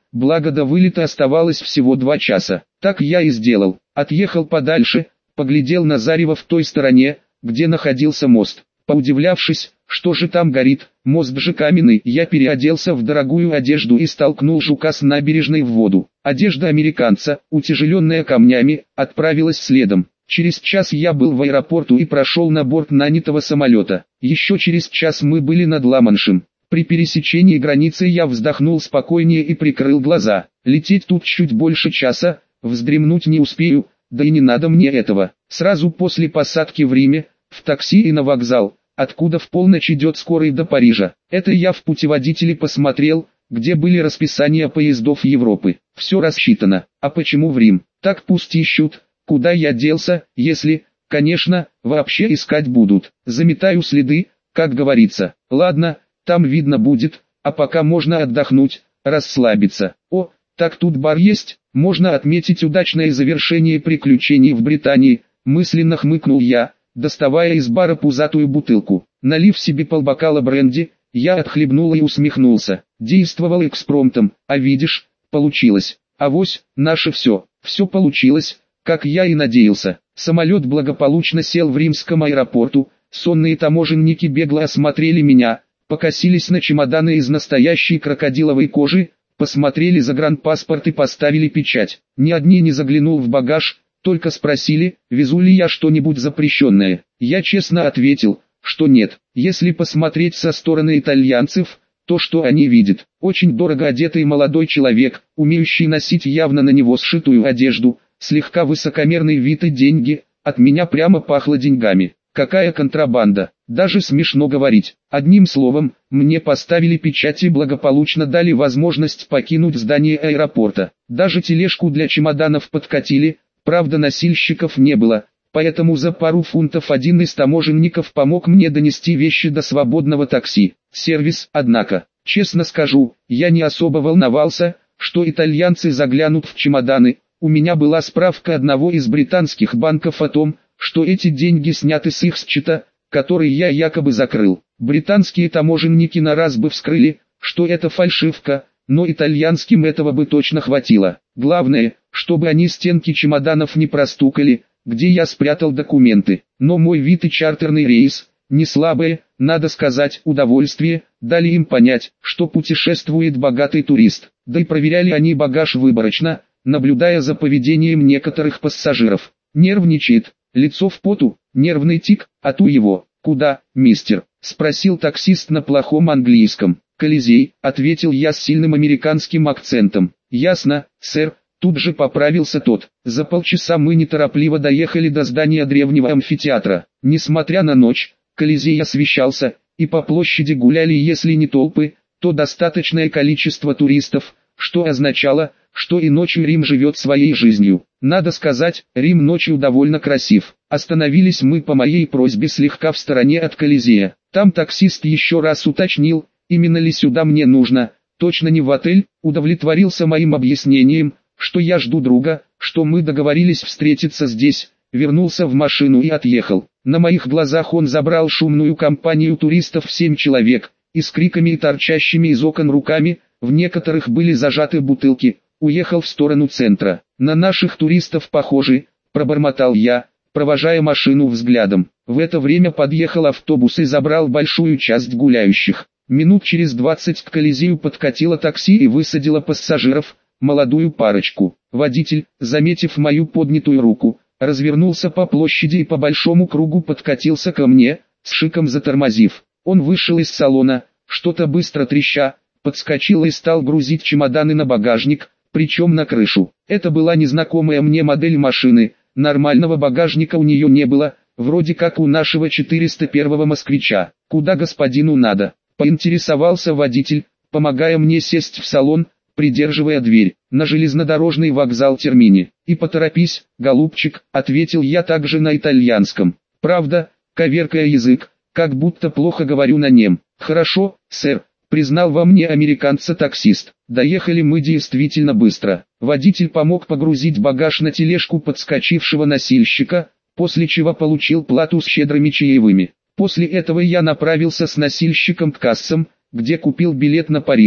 благо до вылета оставалось всего два часа. Так я и сделал. Отъехал подальше, поглядел на зарево в той стороне, где находился мост. Поудивлявшись, что же там горит, мост же каменный, я переоделся в дорогую одежду и столкнул жука с набережной в воду. Одежда американца, утяжеленная камнями, отправилась следом. Через час я был в аэропорту и прошел на борт нанятого самолета. Еще через час мы были над Ла-Маншем. При пересечении границы я вздохнул спокойнее и прикрыл глаза. Лететь тут чуть больше часа, вздремнуть не успею, да и не надо мне этого. Сразу после посадки в Риме, в такси и на вокзал, откуда в полночь идет скорый до Парижа. Это я в путеводителе посмотрел, где были расписания поездов Европы. Все рассчитано. А почему в Рим? Так пусть ищут. Куда я делся, если, конечно, вообще искать будут. Заметаю следы, как говорится. Ладно, там видно будет, а пока можно отдохнуть, расслабиться. О, так тут бар есть, можно отметить удачное завершение приключений в Британии, мысленно хмыкнул я, доставая из бара пузатую бутылку. Налив себе полбокала бренди, я отхлебнул и усмехнулся. Действовал экспромтом, а видишь, получилось. Авось, наше все, все получилось, как я и надеялся. Самолет благополучно сел в римском аэропорту, сонные таможенники бегло осмотрели меня, покосились на чемоданы из настоящей крокодиловой кожи, посмотрели загранпаспорт и поставили печать. Ни одни не заглянул в багаж, только спросили, везу ли я что-нибудь запрещенное. Я честно ответил, что нет. Если посмотреть со стороны итальянцев, то что они видят? Очень дорого одетый молодой человек, умеющий носить явно на него сшитую одежду, слегка высокомерный вид и деньги, от меня прямо пахло деньгами. Какая контрабанда, даже смешно говорить. Одним словом, мне поставили печать и благополучно дали возможность покинуть здание аэропорта. Даже тележку для чемоданов подкатили, правда носильщиков не было, поэтому за пару фунтов один из таможенников помог мне донести вещи до свободного такси. Сервис, однако, честно скажу, я не особо волновался, что итальянцы заглянут в чемоданы. У меня была справка одного из британских банков о том, что эти деньги сняты с их счета, который я якобы закрыл. Британские таможенники на раз бы вскрыли, что это фальшивка, но итальянским этого бы точно хватило. Главное, чтобы они стенки чемоданов не простукали, где я спрятал документы. Но мой вид и чартерный рейс, не слабое, надо сказать, удовольствие, дали им понять, что путешествует богатый турист. Да и проверяли они багаж выборочно, наблюдая за поведением некоторых пассажиров. Нервничает, лицо в поту, нервный тик, а ту его. «Куда, мистер?» – спросил таксист на плохом английском. «Колизей», – ответил я с сильным американским акцентом. «Ясно, сэр», – тут же поправился тот. За полчаса мы неторопливо доехали до здания древнего амфитеатра. Несмотря на ночь, Колизей освещался, и по площади гуляли если не толпы, то достаточное количество туристов, что означало, что и ночью Рим живет своей жизнью. Надо сказать, Рим ночью довольно красив. Остановились мы по моей просьбе слегка в стороне от Колизея. Там таксист еще раз уточнил, именно ли сюда мне нужно, точно не в отель, удовлетворился моим объяснением, что я жду друга, что мы договорились встретиться здесь, вернулся в машину и отъехал. На моих глазах он забрал шумную компанию туристов в семь человек, и с криками и торчащими из окон руками, в некоторых были зажаты бутылки, уехал в сторону центра. «На наших туристов похожи», – пробормотал я, провожая машину взглядом. В это время подъехал автобус и забрал большую часть гуляющих. Минут через двадцать к Колизею подкатило такси и высадило пассажиров, молодую парочку. Водитель, заметив мою поднятую руку, развернулся по площади и по большому кругу подкатился ко мне, с шиком затормозив. Он вышел из салона, что-то быстро треща, подскочил и стал грузить чемоданы на багажник, причем на крышу. Это была незнакомая мне модель машины, нормального багажника у нее не было, вроде как у нашего четыреста первого москвича. «Куда господину надо?» – поинтересовался водитель, помогая мне сесть в салон, придерживая дверь. «На железнодорожный вокзал Термини». «И поторопись, голубчик», – ответил я также на итальянском. Правда, коверкая язык, как будто плохо говорю на нем. «Хорошо, сэр», – признал во мне американца-таксист. Доехали мы действительно быстро. Водитель помог погрузить багаж на тележку подскочившего носильщика, после чего получил плату с щедрыми чаевыми. После этого я направился с носильщиком к кассам, где купил билет на Париж.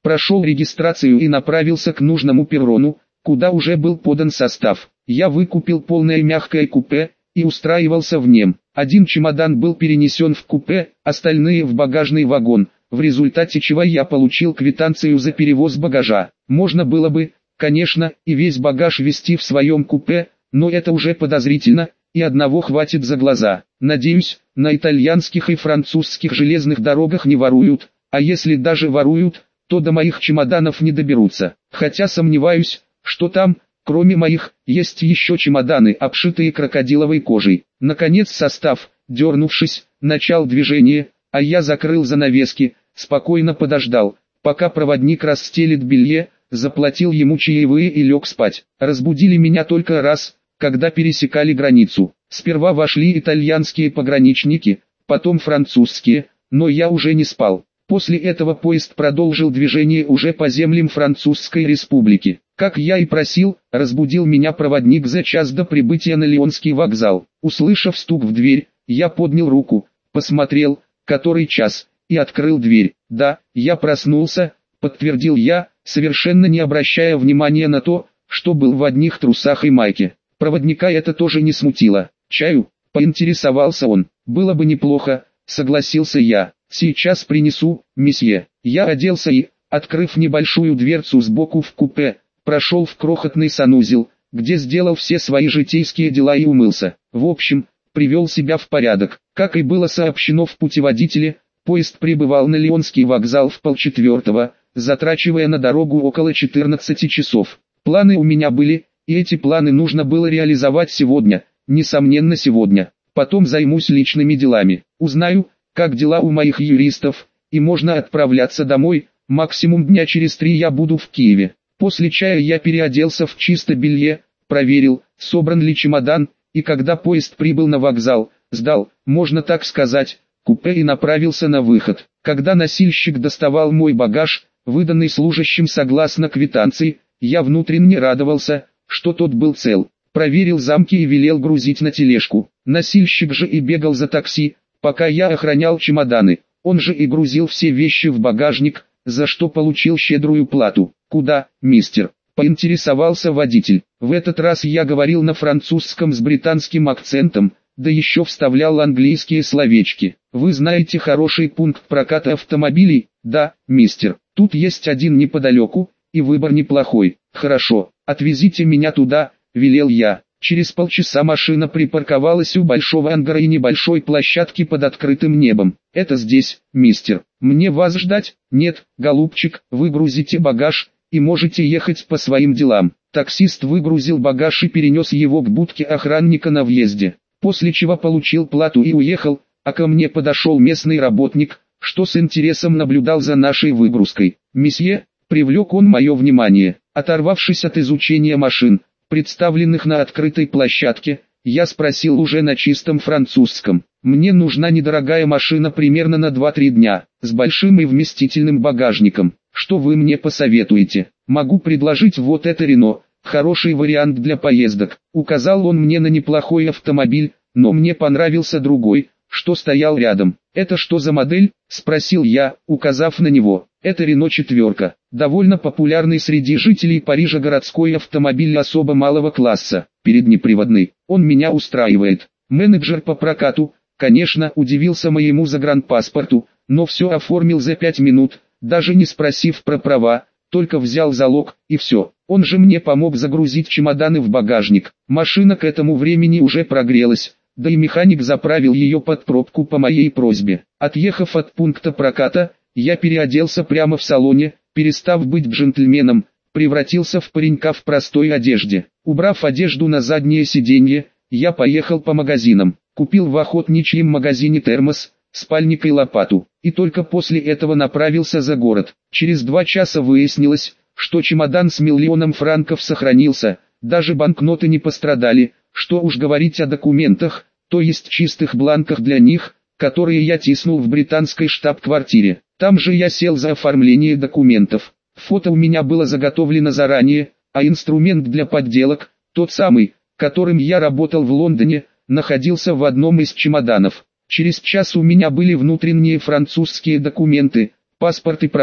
Прошел регистрацию и направился к нужному перрону, куда уже был подан состав. Я выкупил полное мягкое купе и устраивался в нем. Один чемодан был перенесен в купе, остальные в багажный вагон, в результате чего я получил квитанцию за перевоз багажа. Можно было бы, конечно, и весь багаж везти в своем купе, но это уже подозрительно, и одного хватит за глаза. Надеюсь, на итальянских и французских железных дорогах не воруют, а если даже воруют, то до моих чемоданов не доберутся. Хотя сомневаюсь, что там, кроме моих, есть еще чемоданы, обшитые крокодиловой кожей. Наконец состав, дернувшись, начал движение, а я закрыл занавески, спокойно подождал, пока проводник расстелит белье, заплатил ему чаевые и лег спать. Разбудили меня только раз, когда пересекали границу. Сперва вошли итальянские пограничники, потом французские, но я уже не спал. После этого поезд продолжил движение уже по землям Французской Республики. Как я и просил, разбудил меня проводник за час до прибытия на Лионский вокзал. Услышав стук в дверь, я поднял руку, посмотрел, который час, и открыл дверь. «Да, я проснулся», — подтвердил я, совершенно не обращая внимания на то, что был в одних трусах и майке. Проводника это тоже не смутило. «Чаю?» — поинтересовался он. «Было бы неплохо», — согласился я. «Сейчас принесу, месье». Я оделся и, открыв небольшую дверцу сбоку в купе, прошел в крохотный санузел, где сделал все свои житейские дела и умылся. В общем, привел себя в порядок. Как и было сообщено в путеводителе, поезд прибывал на Лионский вокзал в полчетвертого, затрачивая на дорогу около четырнадцати часов. Планы у меня были, и эти планы нужно было реализовать сегодня, несомненно сегодня. Потом займусь личными делами. Узнаю, как дела у моих юристов, и можно отправляться домой, максимум дня через три я буду в Киеве. После чая я переоделся в чисто белье, проверил, собран ли чемодан, и когда поезд прибыл на вокзал, сдал, можно так сказать, купе и направился на выход. Когда носильщик доставал мой багаж, выданный служащим согласно квитанции, я внутренне радовался, что тот был цел. Проверил замки и велел грузить на тележку. Носильщик же и бегал за такси, пока я охранял чемоданы. Он же и грузил все вещи в багажник, за что получил щедрую плату. «Куда, мистер?» — поинтересовался водитель. В этот раз я говорил на французском с британским акцентом, да еще вставлял английские словечки. «Вы знаете хороший пункт проката автомобилей?» «Да, мистер. Тут есть один неподалеку, и выбор неплохой». «Хорошо, отвезите меня туда», — велел я. Через полчаса машина припарковалась у большого ангара и небольшой площадки под открытым небом. «Это здесь, мистер. Мне вас ждать?» «Нет, голубчик, вы грузите багаж и можете ехать по своим делам». Таксист выгрузил багаж и перенес его к будке охранника на въезде, после чего получил плату и уехал, а ко мне подошел местный работник, что с интересом наблюдал за нашей выгрузкой. «Месье», — привлек он мое внимание, оторвавшись от изучения машин, представленных на открытой площадке, я спросил уже на чистом французском. «Мне нужна недорогая машина примерно на два-три дня, с большим и вместительным багажником. Что вы мне посоветуете?» «Могу предложить вот это Рено, хороший вариант для поездок». Указал он мне на неплохой автомобиль, но мне понравился другой, что стоял рядом. «Это что за модель?» – спросил я, указав на него. «Это Рено четверка, довольно популярный среди жителей Парижа городской автомобиль особо малого класса, переднеприводный. Он меня устраивает». Менеджер по прокату, конечно, удивился моему загранпаспорту, но все оформил за пять минут, даже не спросив про права, только взял залог, и все. Он же мне помог загрузить чемоданы в багажник. Машина к этому времени уже прогрелась, да и механик заправил ее под пробку по моей просьбе. Отъехав от пункта проката, я переоделся прямо в салоне, перестав быть джентльменом, превратился в паренька в простой одежде. Убрав одежду на заднее сиденье, я поехал по магазинам. Купил в охотничьем магазине термос, спальник и лопату, и только после этого направился за город. Через два часа выяснилось, что чемодан с миллионом франков сохранился, даже банкноты не пострадали, что уж говорить о документах, то есть чистых бланках для них, которые я тиснул в британской штаб-квартире. Там же я сел за оформление документов. Фото у меня было заготовлено заранее, а инструмент для подделок, тот самый, которым я работал в Лондоне, находился в одном из чемоданов. Через час у меня были внутренние французские документы, паспорт и права,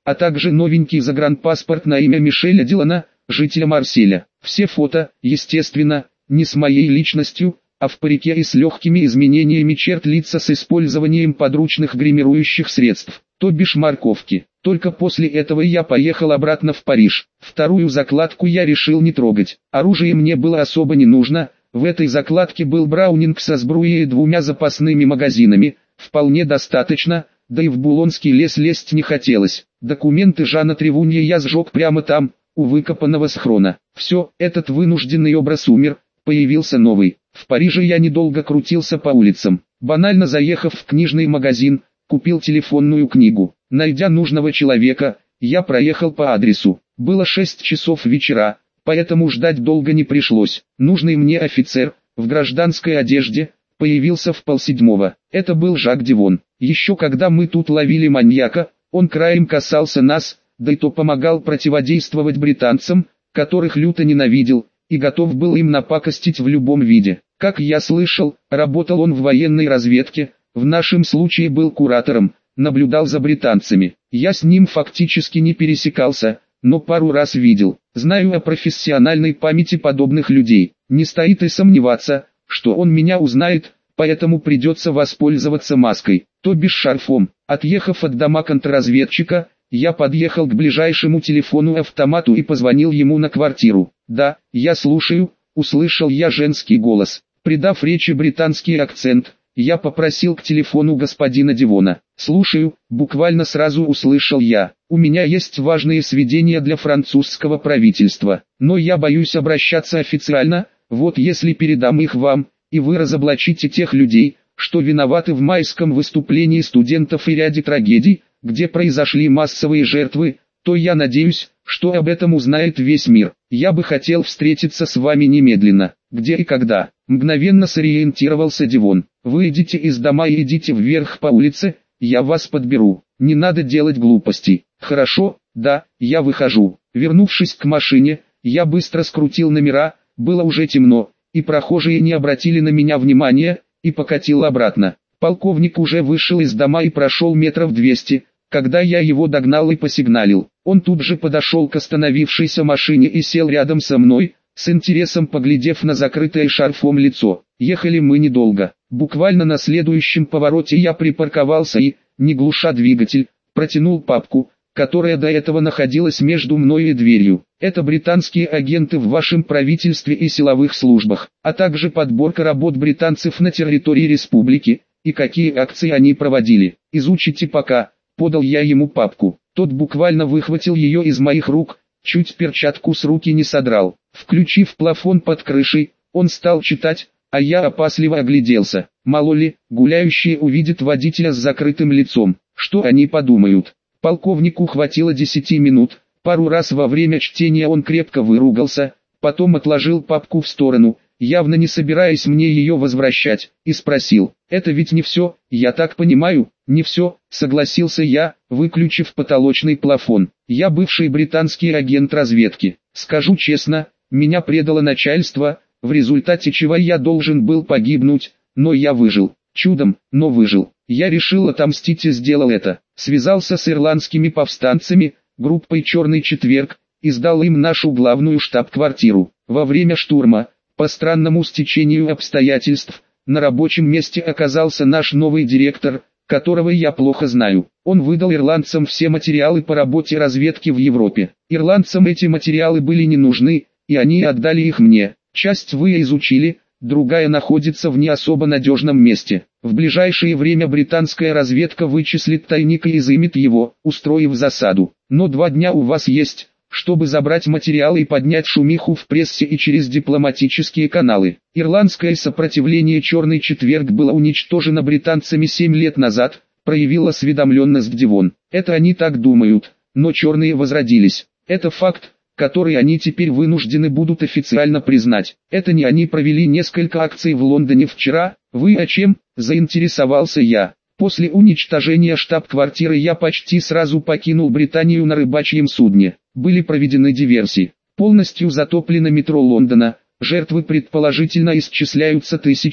а также новенький загранпаспорт на имя Мишеля Дилана, жителя Марселя. Все фото, естественно, не с моей личностью, а в парике и с легкими изменениями черт лица с использованием подручных гримирующих средств, то бишь морковки. Только после этого я поехал обратно в Париж. Вторую закладку я решил не трогать. Оружие мне было особо не нужно. В этой закладке был браунинг со сбруей и двумя запасными магазинами. Вполне достаточно, да и в Булонский лес лезть не хотелось. Документы Жана Тревунья я сжег прямо там, у выкопанного схрона. Все, этот вынужденный образ умер, появился новый. В Париже я недолго крутился по улицам. Банально заехав в книжный магазин, купил телефонную книгу. Найдя нужного человека, я проехал по адресу. Было шесть часов вечера, поэтому ждать долго не пришлось. Нужный мне офицер, в гражданской одежде, появился в полседьмого. Это был Жак Дивон. Еще когда мы тут ловили маньяка, он краем касался нас, да и то помогал противодействовать британцам, которых люто ненавидел, и готов был им напакостить в любом виде. Как я слышал, работал он в военной разведке, в нашем случае был куратором, наблюдал за британцами. Я с ним фактически не пересекался, но пару раз видел. Знаю о профессиональной памяти подобных людей. Не стоит и сомневаться, что он меня узнает, поэтому придется воспользоваться маской, то бишь шарфом. Отъехав от дома контрразведчика, я подъехал к ближайшему телефону-автомату и позвонил ему на квартиру. «Да, я слушаю», — услышал я женский голос. Придав речи британский акцент, я попросил к телефону господина Дивона. «Слушаю», — буквально сразу услышал я. «У меня есть важные сведения для французского правительства, но я боюсь обращаться официально, вот если передам их вам, и вы разоблачите тех людей, что виноваты в майском выступлении студентов и ряде трагедий, где произошли массовые жертвы, то я надеюсь, что об этом узнает весь мир. Я бы хотел встретиться с вами немедленно. Где и когда?» Мгновенно сориентировался Дивон. «Вы идите из дома и идите вверх по улице, я вас подберу. Не надо делать глупостей». «Хорошо, да, я выхожу». Вернувшись к машине, я быстро скрутил номера, было уже темно, и прохожие не обратили на меня внимания, и покатил обратно. Полковник уже вышел из дома и прошел метров двести, когда я его догнал и посигналил. Он тут же подошел к остановившейся машине и сел рядом со мной, с интересом поглядев на закрытое шарфом лицо. Ехали мы недолго. Буквально на следующем повороте я припарковался и, не глуша двигатель, протянул папку, которая до этого находилась между мной и дверью. Это британские агенты в вашем правительстве и силовых службах, а также подборка работ британцев на территории республики, и какие акции они проводили. Изучите пока. Подал я ему папку. Тот буквально выхватил ее из моих рук, чуть перчатку с руки не содрал. Включив плафон под крышей, он стал читать, а я опасливо огляделся. Мало ли, гуляющие увидят водителя с закрытым лицом. Что они подумают? Полковнику хватило десяти минут. Пару раз во время чтения он крепко выругался, потом отложил папку в сторону, явно не собираясь мне ее возвращать, и спросил: «Это ведь не все, я так понимаю?» «Не все», согласился я, выключив потолочный плафон. «Я бывший британский агент разведки. Скажу честно, меня предало начальство, в результате чего я должен был погибнуть, но я выжил. Чудом, но выжил. Я решил отомстить и сделал это. Связался с ирландскими повстанцами, группой «Черный четверг», и сдал им нашу главную штаб-квартиру. Во время штурма, по странному стечению обстоятельств, на рабочем месте оказался наш новый директор, которого я плохо знаю. Он выдал ирландцам все материалы по работе разведки в Европе. Ирландцам эти материалы были не нужны, и они отдали их мне. Часть вы изучили, другая находится в не особо надежном месте. В ближайшее время британская разведка вычислит тайник и изымет его, устроив засаду. Но два дня у вас есть, чтобы забрать материалы и поднять шумиху в прессе и через дипломатические каналы. Ирландское сопротивление «Черный четверг» было уничтожено британцами семь лет назад, проявил осведомленность Дивон. Это они так думают, но черные возродились. Это факт, который они теперь вынуждены будут официально признать. Это не они провели несколько акций в Лондоне вчера. Вы о чем? Заинтересовался я. После уничтожения штаб-квартиры я почти сразу покинул Британию на рыбачьем судне. Были проведены диверсии. Полностью затоплено метро Лондона. Жертвы предположительно исчисляются тысячами.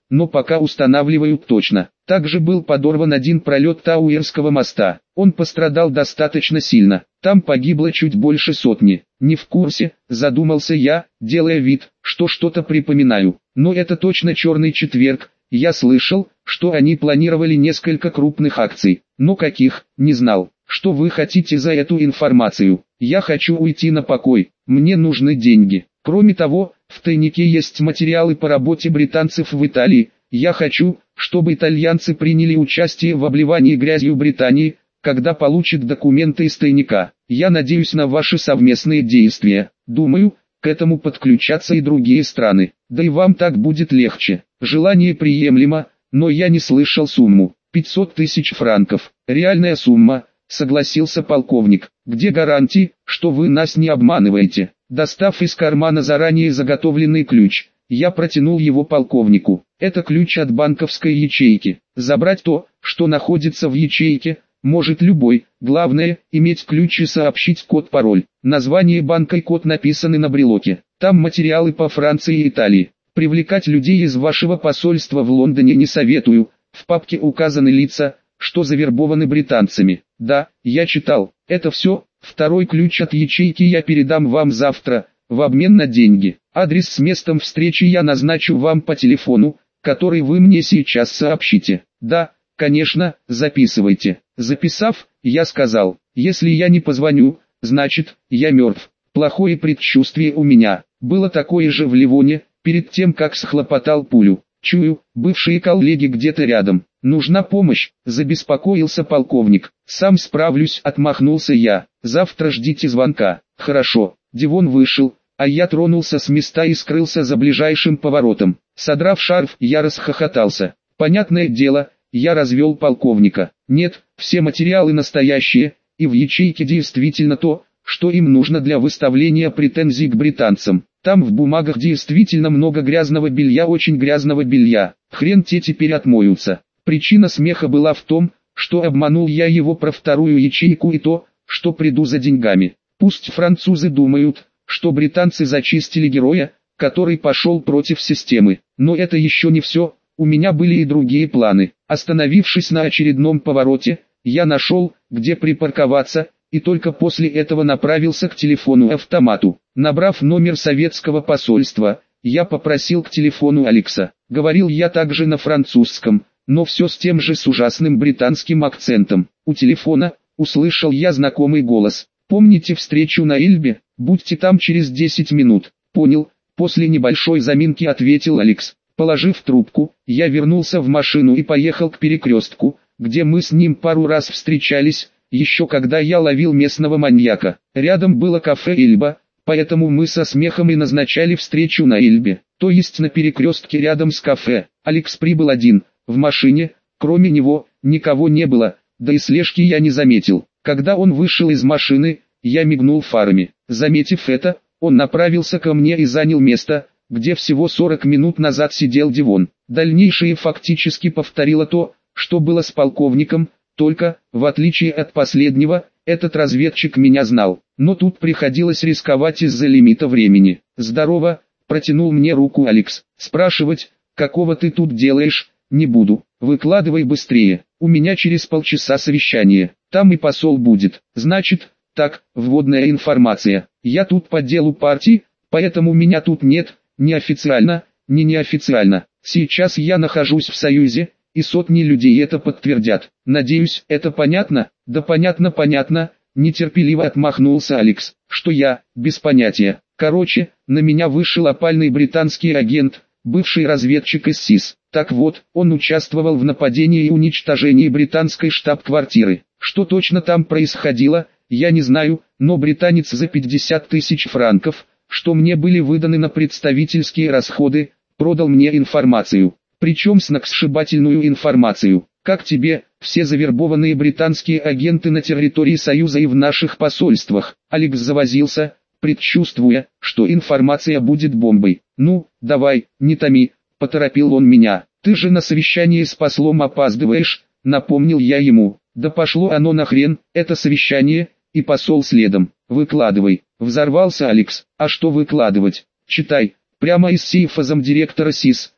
но пока устанавливают точно. Также был подорван один пролет Тауэрского моста. Он пострадал достаточно сильно. Там погибло чуть больше сотни. Не в курсе, задумался я, делая вид, что что-то припоминаю. Но это точно черный четверг. Я слышал, что они планировали несколько крупных акций. Но каких, не знал. Что вы хотите за эту информацию? Я хочу уйти на покой. Мне нужны деньги. Кроме того, в тайнике есть материалы по работе британцев в Италии. Я хочу, чтобы итальянцы приняли участие в обливании грязью Британии, когда получат документы из тайника. Я надеюсь на ваши совместные действия. Думаю, к этому подключатся и другие страны. Да и вам так будет легче. Желание приемлемо, но я не слышал сумму. пятьсот тысяч франков. Реальная сумма, согласился полковник. Где гарантии, что вы нас не обманываете? Достав из кармана заранее заготовленный ключ, я протянул его полковнику. Это ключ от банковской ячейки. Забрать то, что находится в ячейке, может любой. Главное, иметь ключ и сообщить код-пароль. Название банка и код написаны на брелоке. Там материалы по Франции и Италии. Привлекать людей из вашего посольства в Лондоне не советую. В папке указаны лица, что завербованы британцами. Да, я читал. Это все. Второй ключ от ячейки я передам вам завтра, в обмен на деньги. Адрес с местом встречи я назначу вам по телефону, который вы мне сейчас сообщите. Да, конечно, записывайте. Записав, я сказал, если я не позвоню, значит, я мертв. Плохое предчувствие у меня. Было такое же в Ливоне, перед тем как схлопотал пулю. Чую, бывшие коллеги где-то рядом. Нужна помощь, забеспокоился полковник. Сам справлюсь, отмахнулся я. Завтра ждите звонка. Хорошо. Дивон вышел, а я тронулся с места и скрылся за ближайшим поворотом. Содрав шарф, я расхохотался. Понятное дело, я развел полковника. Нет, все материалы настоящие, и в ячейке действительно то, что им нужно для выставления претензий к британцам. Там в бумагах действительно много грязного белья, очень грязного белья. Хрен те теперь отмоются. Причина смеха была в том, что обманул я его про вторую ячейку и то, что приду за деньгами. Пусть французы думают, что британцы зачистили героя, который пошел против системы. Но это еще не все, у меня были и другие планы. Остановившись на очередном повороте, я нашел, где припарковаться, и только после этого направился к телефону-автомату. Набрав номер советского посольства, я попросил к телефону Алекса. Говорил я также на французском, но все с тем же с ужасным британским акцентом. У телефона услышал я знакомый голос. «Помните встречу на Эльбе? Будьте там через десять минут». «Понял», после небольшой заминки ответил Алекс. Положив трубку, я вернулся в машину и поехал к перекрестку, где мы с ним пару раз встречались, еще когда я ловил местного маньяка. Рядом было кафе «Эльба», поэтому мы со смехом и назначали встречу на Эльбе, то есть на перекрестке рядом с кафе. Алекс прибыл один, в машине, кроме него, никого не было, да и слежки я не заметил. Когда он вышел из машины, я мигнул фарами. Заметив это, он направился ко мне и занял место, где всего сорок минут назад сидел Дивон. Дальнейшее фактически повторило то, что было с полковником, только, в отличие от последнего, этот разведчик меня знал. Но тут приходилось рисковать из-за лимита времени. «Здорово», протянул мне руку Алекс. «Спрашивать, какого ты тут делаешь, не буду. Выкладывай быстрее, у меня через полчаса совещание, там и посол будет». «Значит, так, вводная информация. Я тут по делу партии, поэтому меня тут нет, ни официально, ни неофициально. Сейчас я нахожусь в Союзе, и сотни людей это подтвердят. Надеюсь, это понятно?» «Да понятно, понятно», нетерпеливо отмахнулся Алекс. «Что я, без понятия. Короче, на меня вышел опальный британский агент, бывший разведчик из СИС. Так вот, он участвовал в нападении и уничтожении британской штаб-квартиры. Что точно там происходило, я не знаю, но британец за пятьдесят тысяч франков, что мне были выданы на представительские расходы, продал мне информацию. Причем сногсшибательную информацию. Как тебе, все завербованные британские агенты на территории Союза и в наших посольствах?» Алекс завозился, предчувствуя, что информация будет бомбой. «Ну, давай, не томи», поторопил он меня. «Ты же на совещании с послом опаздываешь», напомнил я ему. «Да пошло оно нахрен, это совещание, и посол следом. Выкладывай». Взорвался Алекс. «А что выкладывать? Читай, прямо из сейфа замдиректора СИС,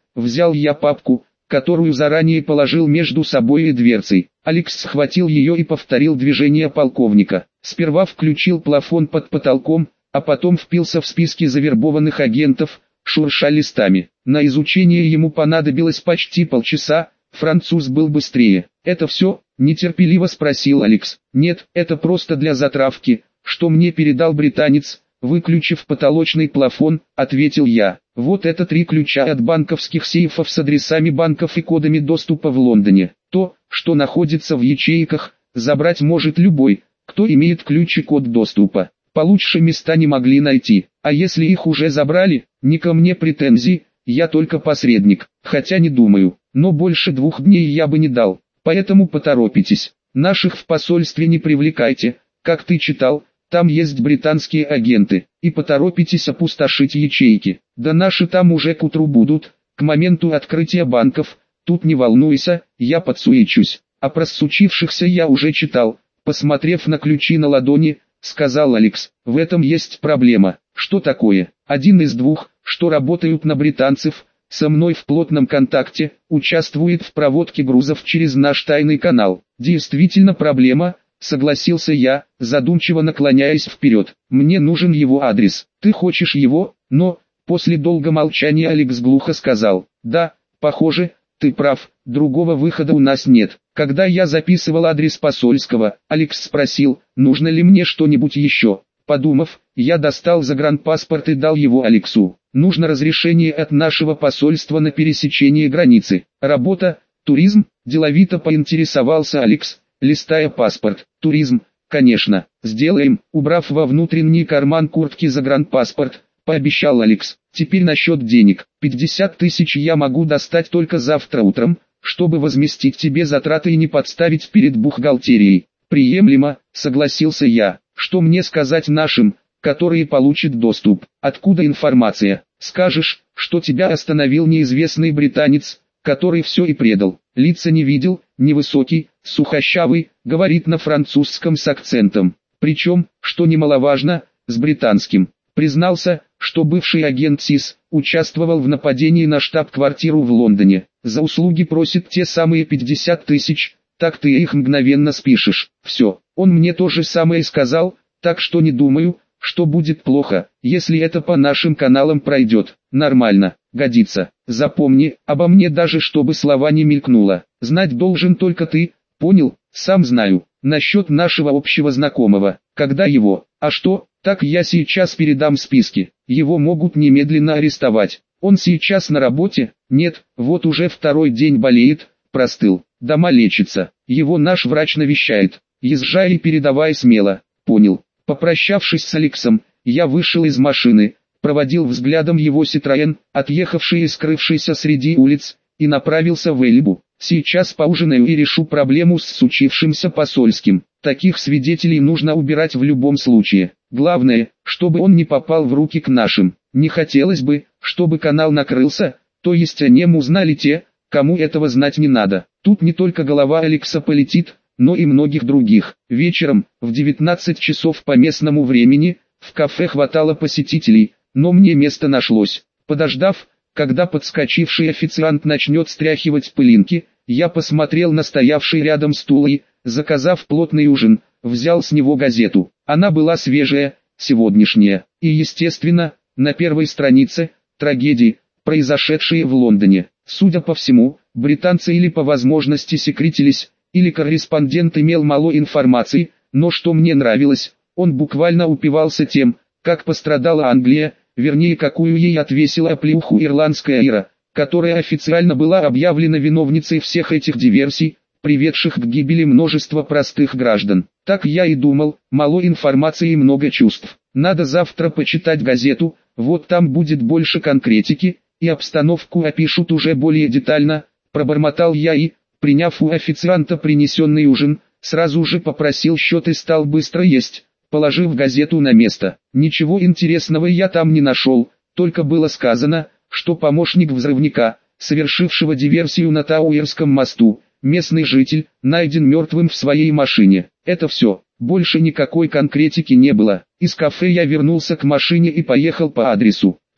взял я папку, которую заранее положил между собой и дверцей. Алекс схватил ее и повторил движение полковника. Сперва включил плафон под потолком, а потом впился в списки завербованных агентов, шурша листами. На изучение ему понадобилось почти полчаса, француз был быстрее. «Это все?» – нетерпеливо спросил Алекс. «Нет, это просто для затравки, что мне передал британец». «Выключив потолочный плафон», — ответил я. «Вот это три ключа от банковских сейфов с адресами банков и кодами доступа в Лондоне. То, что находится в ячейках, забрать может любой, кто имеет ключ и код доступа. Получше места не могли найти. А если их уже забрали, не ко мне претензий, я только посредник. Хотя не думаю, но больше двух дней я бы не дал. Поэтому поторопитесь. Наших в посольстве не привлекайте, как ты читал. Там есть британские агенты, и поторопитесь опустошить ячейки. Да наши там уже к утру будут, к моменту открытия банков. Тут не волнуйся, я подсуечусь. А про случившихся я уже читал, посмотрев на ключи на ладони, сказал Алекс. В этом есть проблема. Что такое? Один из двух, что работают на британцев, со мной в плотном контакте, участвует в проводке грузов через наш тайный канал. Действительно проблема. Согласился я, задумчиво наклоняясь вперед. Мне нужен его адрес. Ты хочешь его? Но, после долгого молчания Алекс глухо сказал. Да, похоже, ты прав, другого выхода у нас нет. Когда я записывал адрес посольского, Алекс спросил, нужно ли мне что-нибудь еще. Подумав, я достал загранпаспорт и дал его Алексу. Нужно разрешение от нашего посольства на пересечение границы. Работа, туризм, деловито поинтересовался Алекс. Листая паспорт. Туризм, конечно, сделаем. Убрав во внутренний карман куртки загранпаспорт, пообещал Алекс. Теперь насчет денег. пятьдесят тысяч я могу достать только завтра утром, чтобы возместить тебе затраты и не подставить перед бухгалтерией. Приемлемо, согласился я. Что мне сказать нашим, которые получат доступ? Откуда информация? Скажешь, что тебя остановил неизвестный британец, который все и предал. Лица не видел, невысокий, сухощавый, говорит на французском с акцентом. Причем, что немаловажно, с британским. Признался, что бывший агент СИС участвовал в нападении на штаб-квартиру в Лондоне. За услуги просит те самые пятьдесят тысяч, так ты их мгновенно спишешь. Все, он мне то же самое сказал, так что не думаю, что будет плохо, если это по нашим каналам пройдет. Нормально, годится. Запомни, обо мне даже чтобы слова не мелькнуло. Знать должен только ты, понял? Сам знаю. Насчет нашего общего знакомого. Когда его? А что? Так я сейчас передам списки. Его могут немедленно арестовать. Он сейчас на работе? Нет, вот уже второй день болеет, простыл. Дома лечится. Его наш врач навещает. Езжай и передавай смело. Понял. Попрощавшись с Алексом, я вышел из машины, проводил взглядом его Citroën, отъехавший и скрывшийся среди улиц, и направился в Эльбу. Сейчас поужинаю и решу проблему с случившимся посольским. Таких свидетелей нужно убирать в любом случае. Главное, чтобы он не попал в руки к нашим. Не хотелось бы, чтобы канал накрылся, то есть о нем узнали те, кому этого знать не надо. Тут не только голова Алекса полетит, но и многих других. Вечером, в девятнадцать часов по местному времени, в кафе хватало посетителей, но мне место нашлось. Подождав, когда подскочивший официант начнет стряхивать пылинки, я посмотрел на стоявший рядом стул и, заказав плотный ужин, взял с него газету. Она была свежая, сегодняшняя, и естественно, на первой странице, трагедии, произошедшие в Лондоне. Судя по всему, британцы или по возможности секретились, или корреспондент имел мало информации, но что мне нравилось, он буквально упивался тем, как пострадала Англия, вернее какую ей отвесила оплеуху ирландская Ира, которая официально была объявлена виновницей всех этих диверсий, приведших к гибели множества простых граждан. Так я и думал, мало информации и много чувств. Надо завтра почитать газету, вот там будет больше конкретики, и обстановку опишут уже более детально, пробормотал я и, приняв у официанта принесенный ужин, сразу же попросил счет и стал быстро есть, положив газету на место. Ничего интересного я там не нашел, только было сказано, что помощник взрывника, совершившего диверсию на Тауэрском мосту, местный житель, найден мертвым в своей машине. Это все, больше никакой конкретики не было. Из кафе я вернулся к машине и поехал по адресу,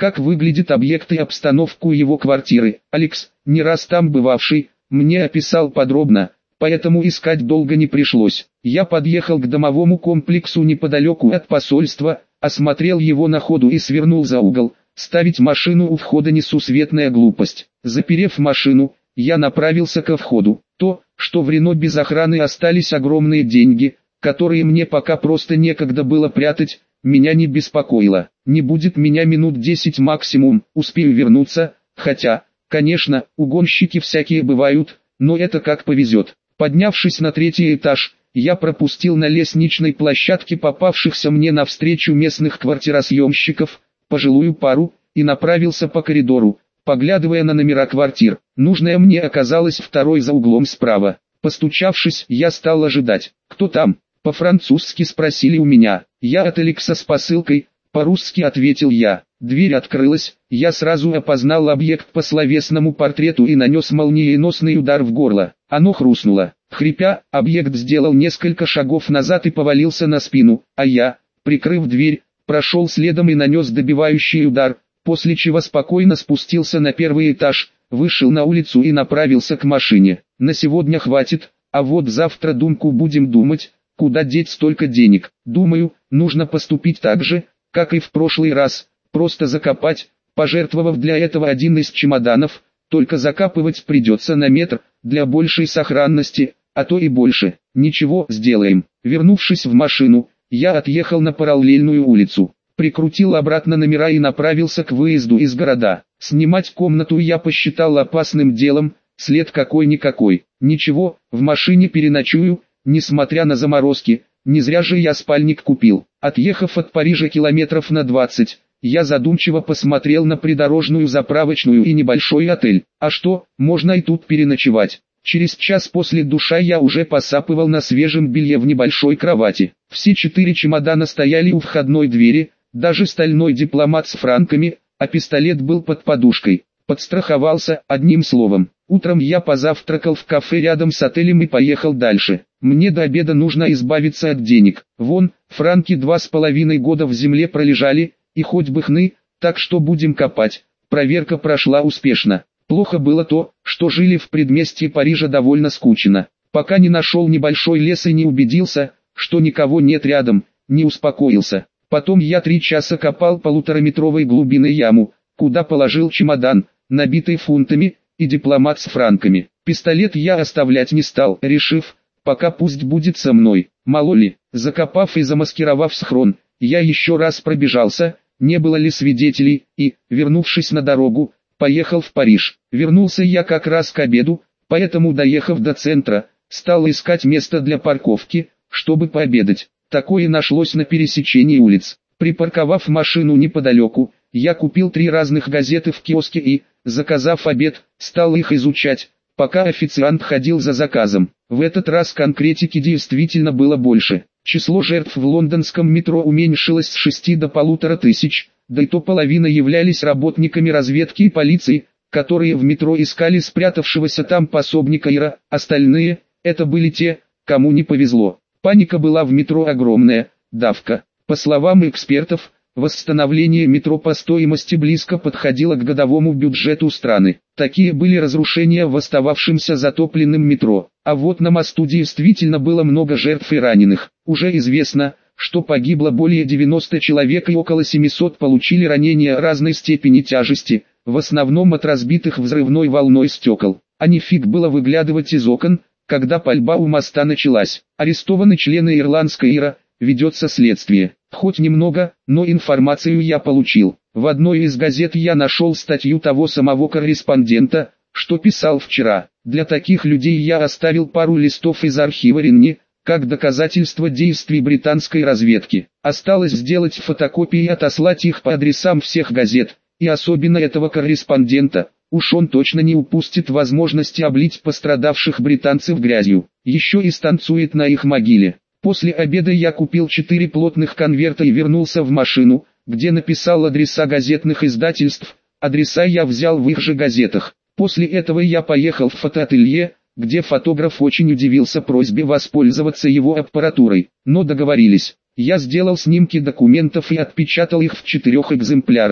как выглядит объект и обстановку его квартиры. Алекс, не раз там бывавший, мне описал подробно, поэтому искать долго не пришлось. Я подъехал к домовому комплексу неподалеку от посольства, осмотрел его на ходу и свернул за угол. Ставить машину у входа несусветная глупость. Заперев машину, я направился ко входу. То, что в Рено без охраны остались огромные деньги, которые мне пока просто некогда было прятать, меня не беспокоило. Не будет меня минут десять максимум, успею вернуться, хотя, конечно, угонщики всякие бывают, но это как повезет. Поднявшись на третий этаж, я пропустил на лестничной площадке попавшихся мне навстречу местных квартиросъемщиков, пожилую пару, и направился по коридору, поглядывая на номера квартир. Нужная мне оказалась второй за углом справа. Постучавшись, я стал ожидать. «Кто там?» По-французски спросили у меня. «Я от Алекса с посылкой», по-русски ответил я. Дверь открылась, я сразу опознал объект по словесному портрету и нанес молниеносный удар в горло. Оно хрустнуло. Хрипя, объект сделал несколько шагов назад и повалился на спину, а я, прикрыв дверь, прошел следом и нанес добивающий удар, после чего спокойно спустился на первый этаж, вышел на улицу и направился к машине. На сегодня хватит, а вот завтра думку будем думать, куда деть столько денег. Думаю, нужно поступить так же, как и в прошлый раз, просто закопать, пожертвовав для этого один из чемоданов, только закапывать придется на метр, для большей сохранности, а то и больше. Ничего, сделаем. Вернувшись в машину, я отъехал на параллельную улицу, прикрутил обратно номера и направился к выезду из города. Снимать комнату я посчитал опасным делом, след какой-никакой. Ничего, в машине переночую, несмотря на заморозки, не зря же я спальник купил. Отъехав от Парижа километров на двадцать, я задумчиво посмотрел на придорожную заправочную и небольшой отель. А что, можно и тут переночевать. Через час после душа я уже посапывал на свежем белье в небольшой кровати. Все четыре чемодана стояли у входной двери, даже стальной дипломат с франками, а пистолет был под подушкой. Подстраховался, одним словом. Утром я позавтракал в кафе рядом с отелем и поехал дальше. Мне до обеда нужно избавиться от денег. Вон, франки два с половиной года в земле пролежали, и хоть бы хны, так что будем копать. Проверка прошла успешно. Плохо было то, что жили в предместье Парижа довольно скучно. Пока не нашел небольшой лес и не убедился, что никого нет рядом, не успокоился. Потом я три часа копал полутораметровой глубины яму, куда положил чемодан, набитый фунтами, и дипломат с франками. Пистолет я оставлять не стал, решив, пока пусть будет со мной. Мало ли, закопав и замаскировав схрон, я еще раз пробежался, не было ли свидетелей, и, вернувшись на дорогу, поехал в Париж. Вернулся я как раз к обеду, поэтому, доехав до центра, стал искать место для парковки, чтобы пообедать. Такое нашлось на пересечении улиц. Припарковав машину неподалеку, я купил три разных газеты в киоске и, заказав обед, стал их изучать, пока официант ходил за заказом. В этот раз конкретики действительно было больше. Число жертв в лондонском метро уменьшилось с шести до полутора тысяч, да и то половина являлись работниками разведки и полиции, которые в метро искали спрятавшегося там пособника Ира, остальные – это были те, кому не повезло. Паника была в метро огромная, давка. По словам экспертов, восстановление метро по стоимости близко подходило к годовому бюджету страны. Такие были разрушения в остававшемся затопленном метро. А вот на мосту действительно было много жертв и раненых. Уже известно, что погибло более девяноста человек и около семисот получили ранения разной степени тяжести, в основном от разбитых взрывной волной стекол. А нефиг было выглядывать из окон, когда пальба у моста началась. Арестованы члены ирландской ИРА, ведется следствие. Хоть немного, но информацию я получил. В одной из газет я нашел статью того самого корреспондента, что писал вчера. Для таких людей я оставил пару листов из архива Ренни, как доказательство действий британской разведки. Осталось сделать фотокопии и отослать их по адресам всех газет, и особенно этого корреспондента. Уж он точно не упустит возможности облить пострадавших британцев грязью. Еще и станцует на их могиле. После обеда я купил четыре плотных конверта и вернулся в машину, где написал адреса газетных издательств. Адреса я взял в их же газетах. После этого я поехал в фотоателье, где фотограф очень удивился просьбе воспользоваться его аппаратурой. Но договорились. Я сделал снимки документов и отпечатал их в четырех экземплярах.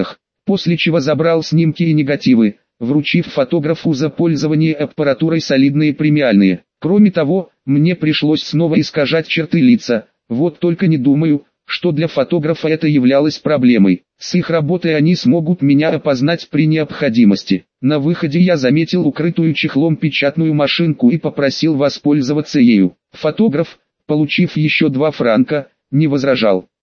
после чего забрал снимки и негативы, вручив фотографу за пользование аппаратурой солидные премиальные. Кроме того, мне пришлось снова искажать черты лица, вот только не думаю, что для фотографа это являлось проблемой. С их работой они смогут меня опознать при необходимости. На выходе я заметил укрытую чехлом печатную машинку и попросил воспользоваться ею. Фотограф, получив еще два франка, не возражал.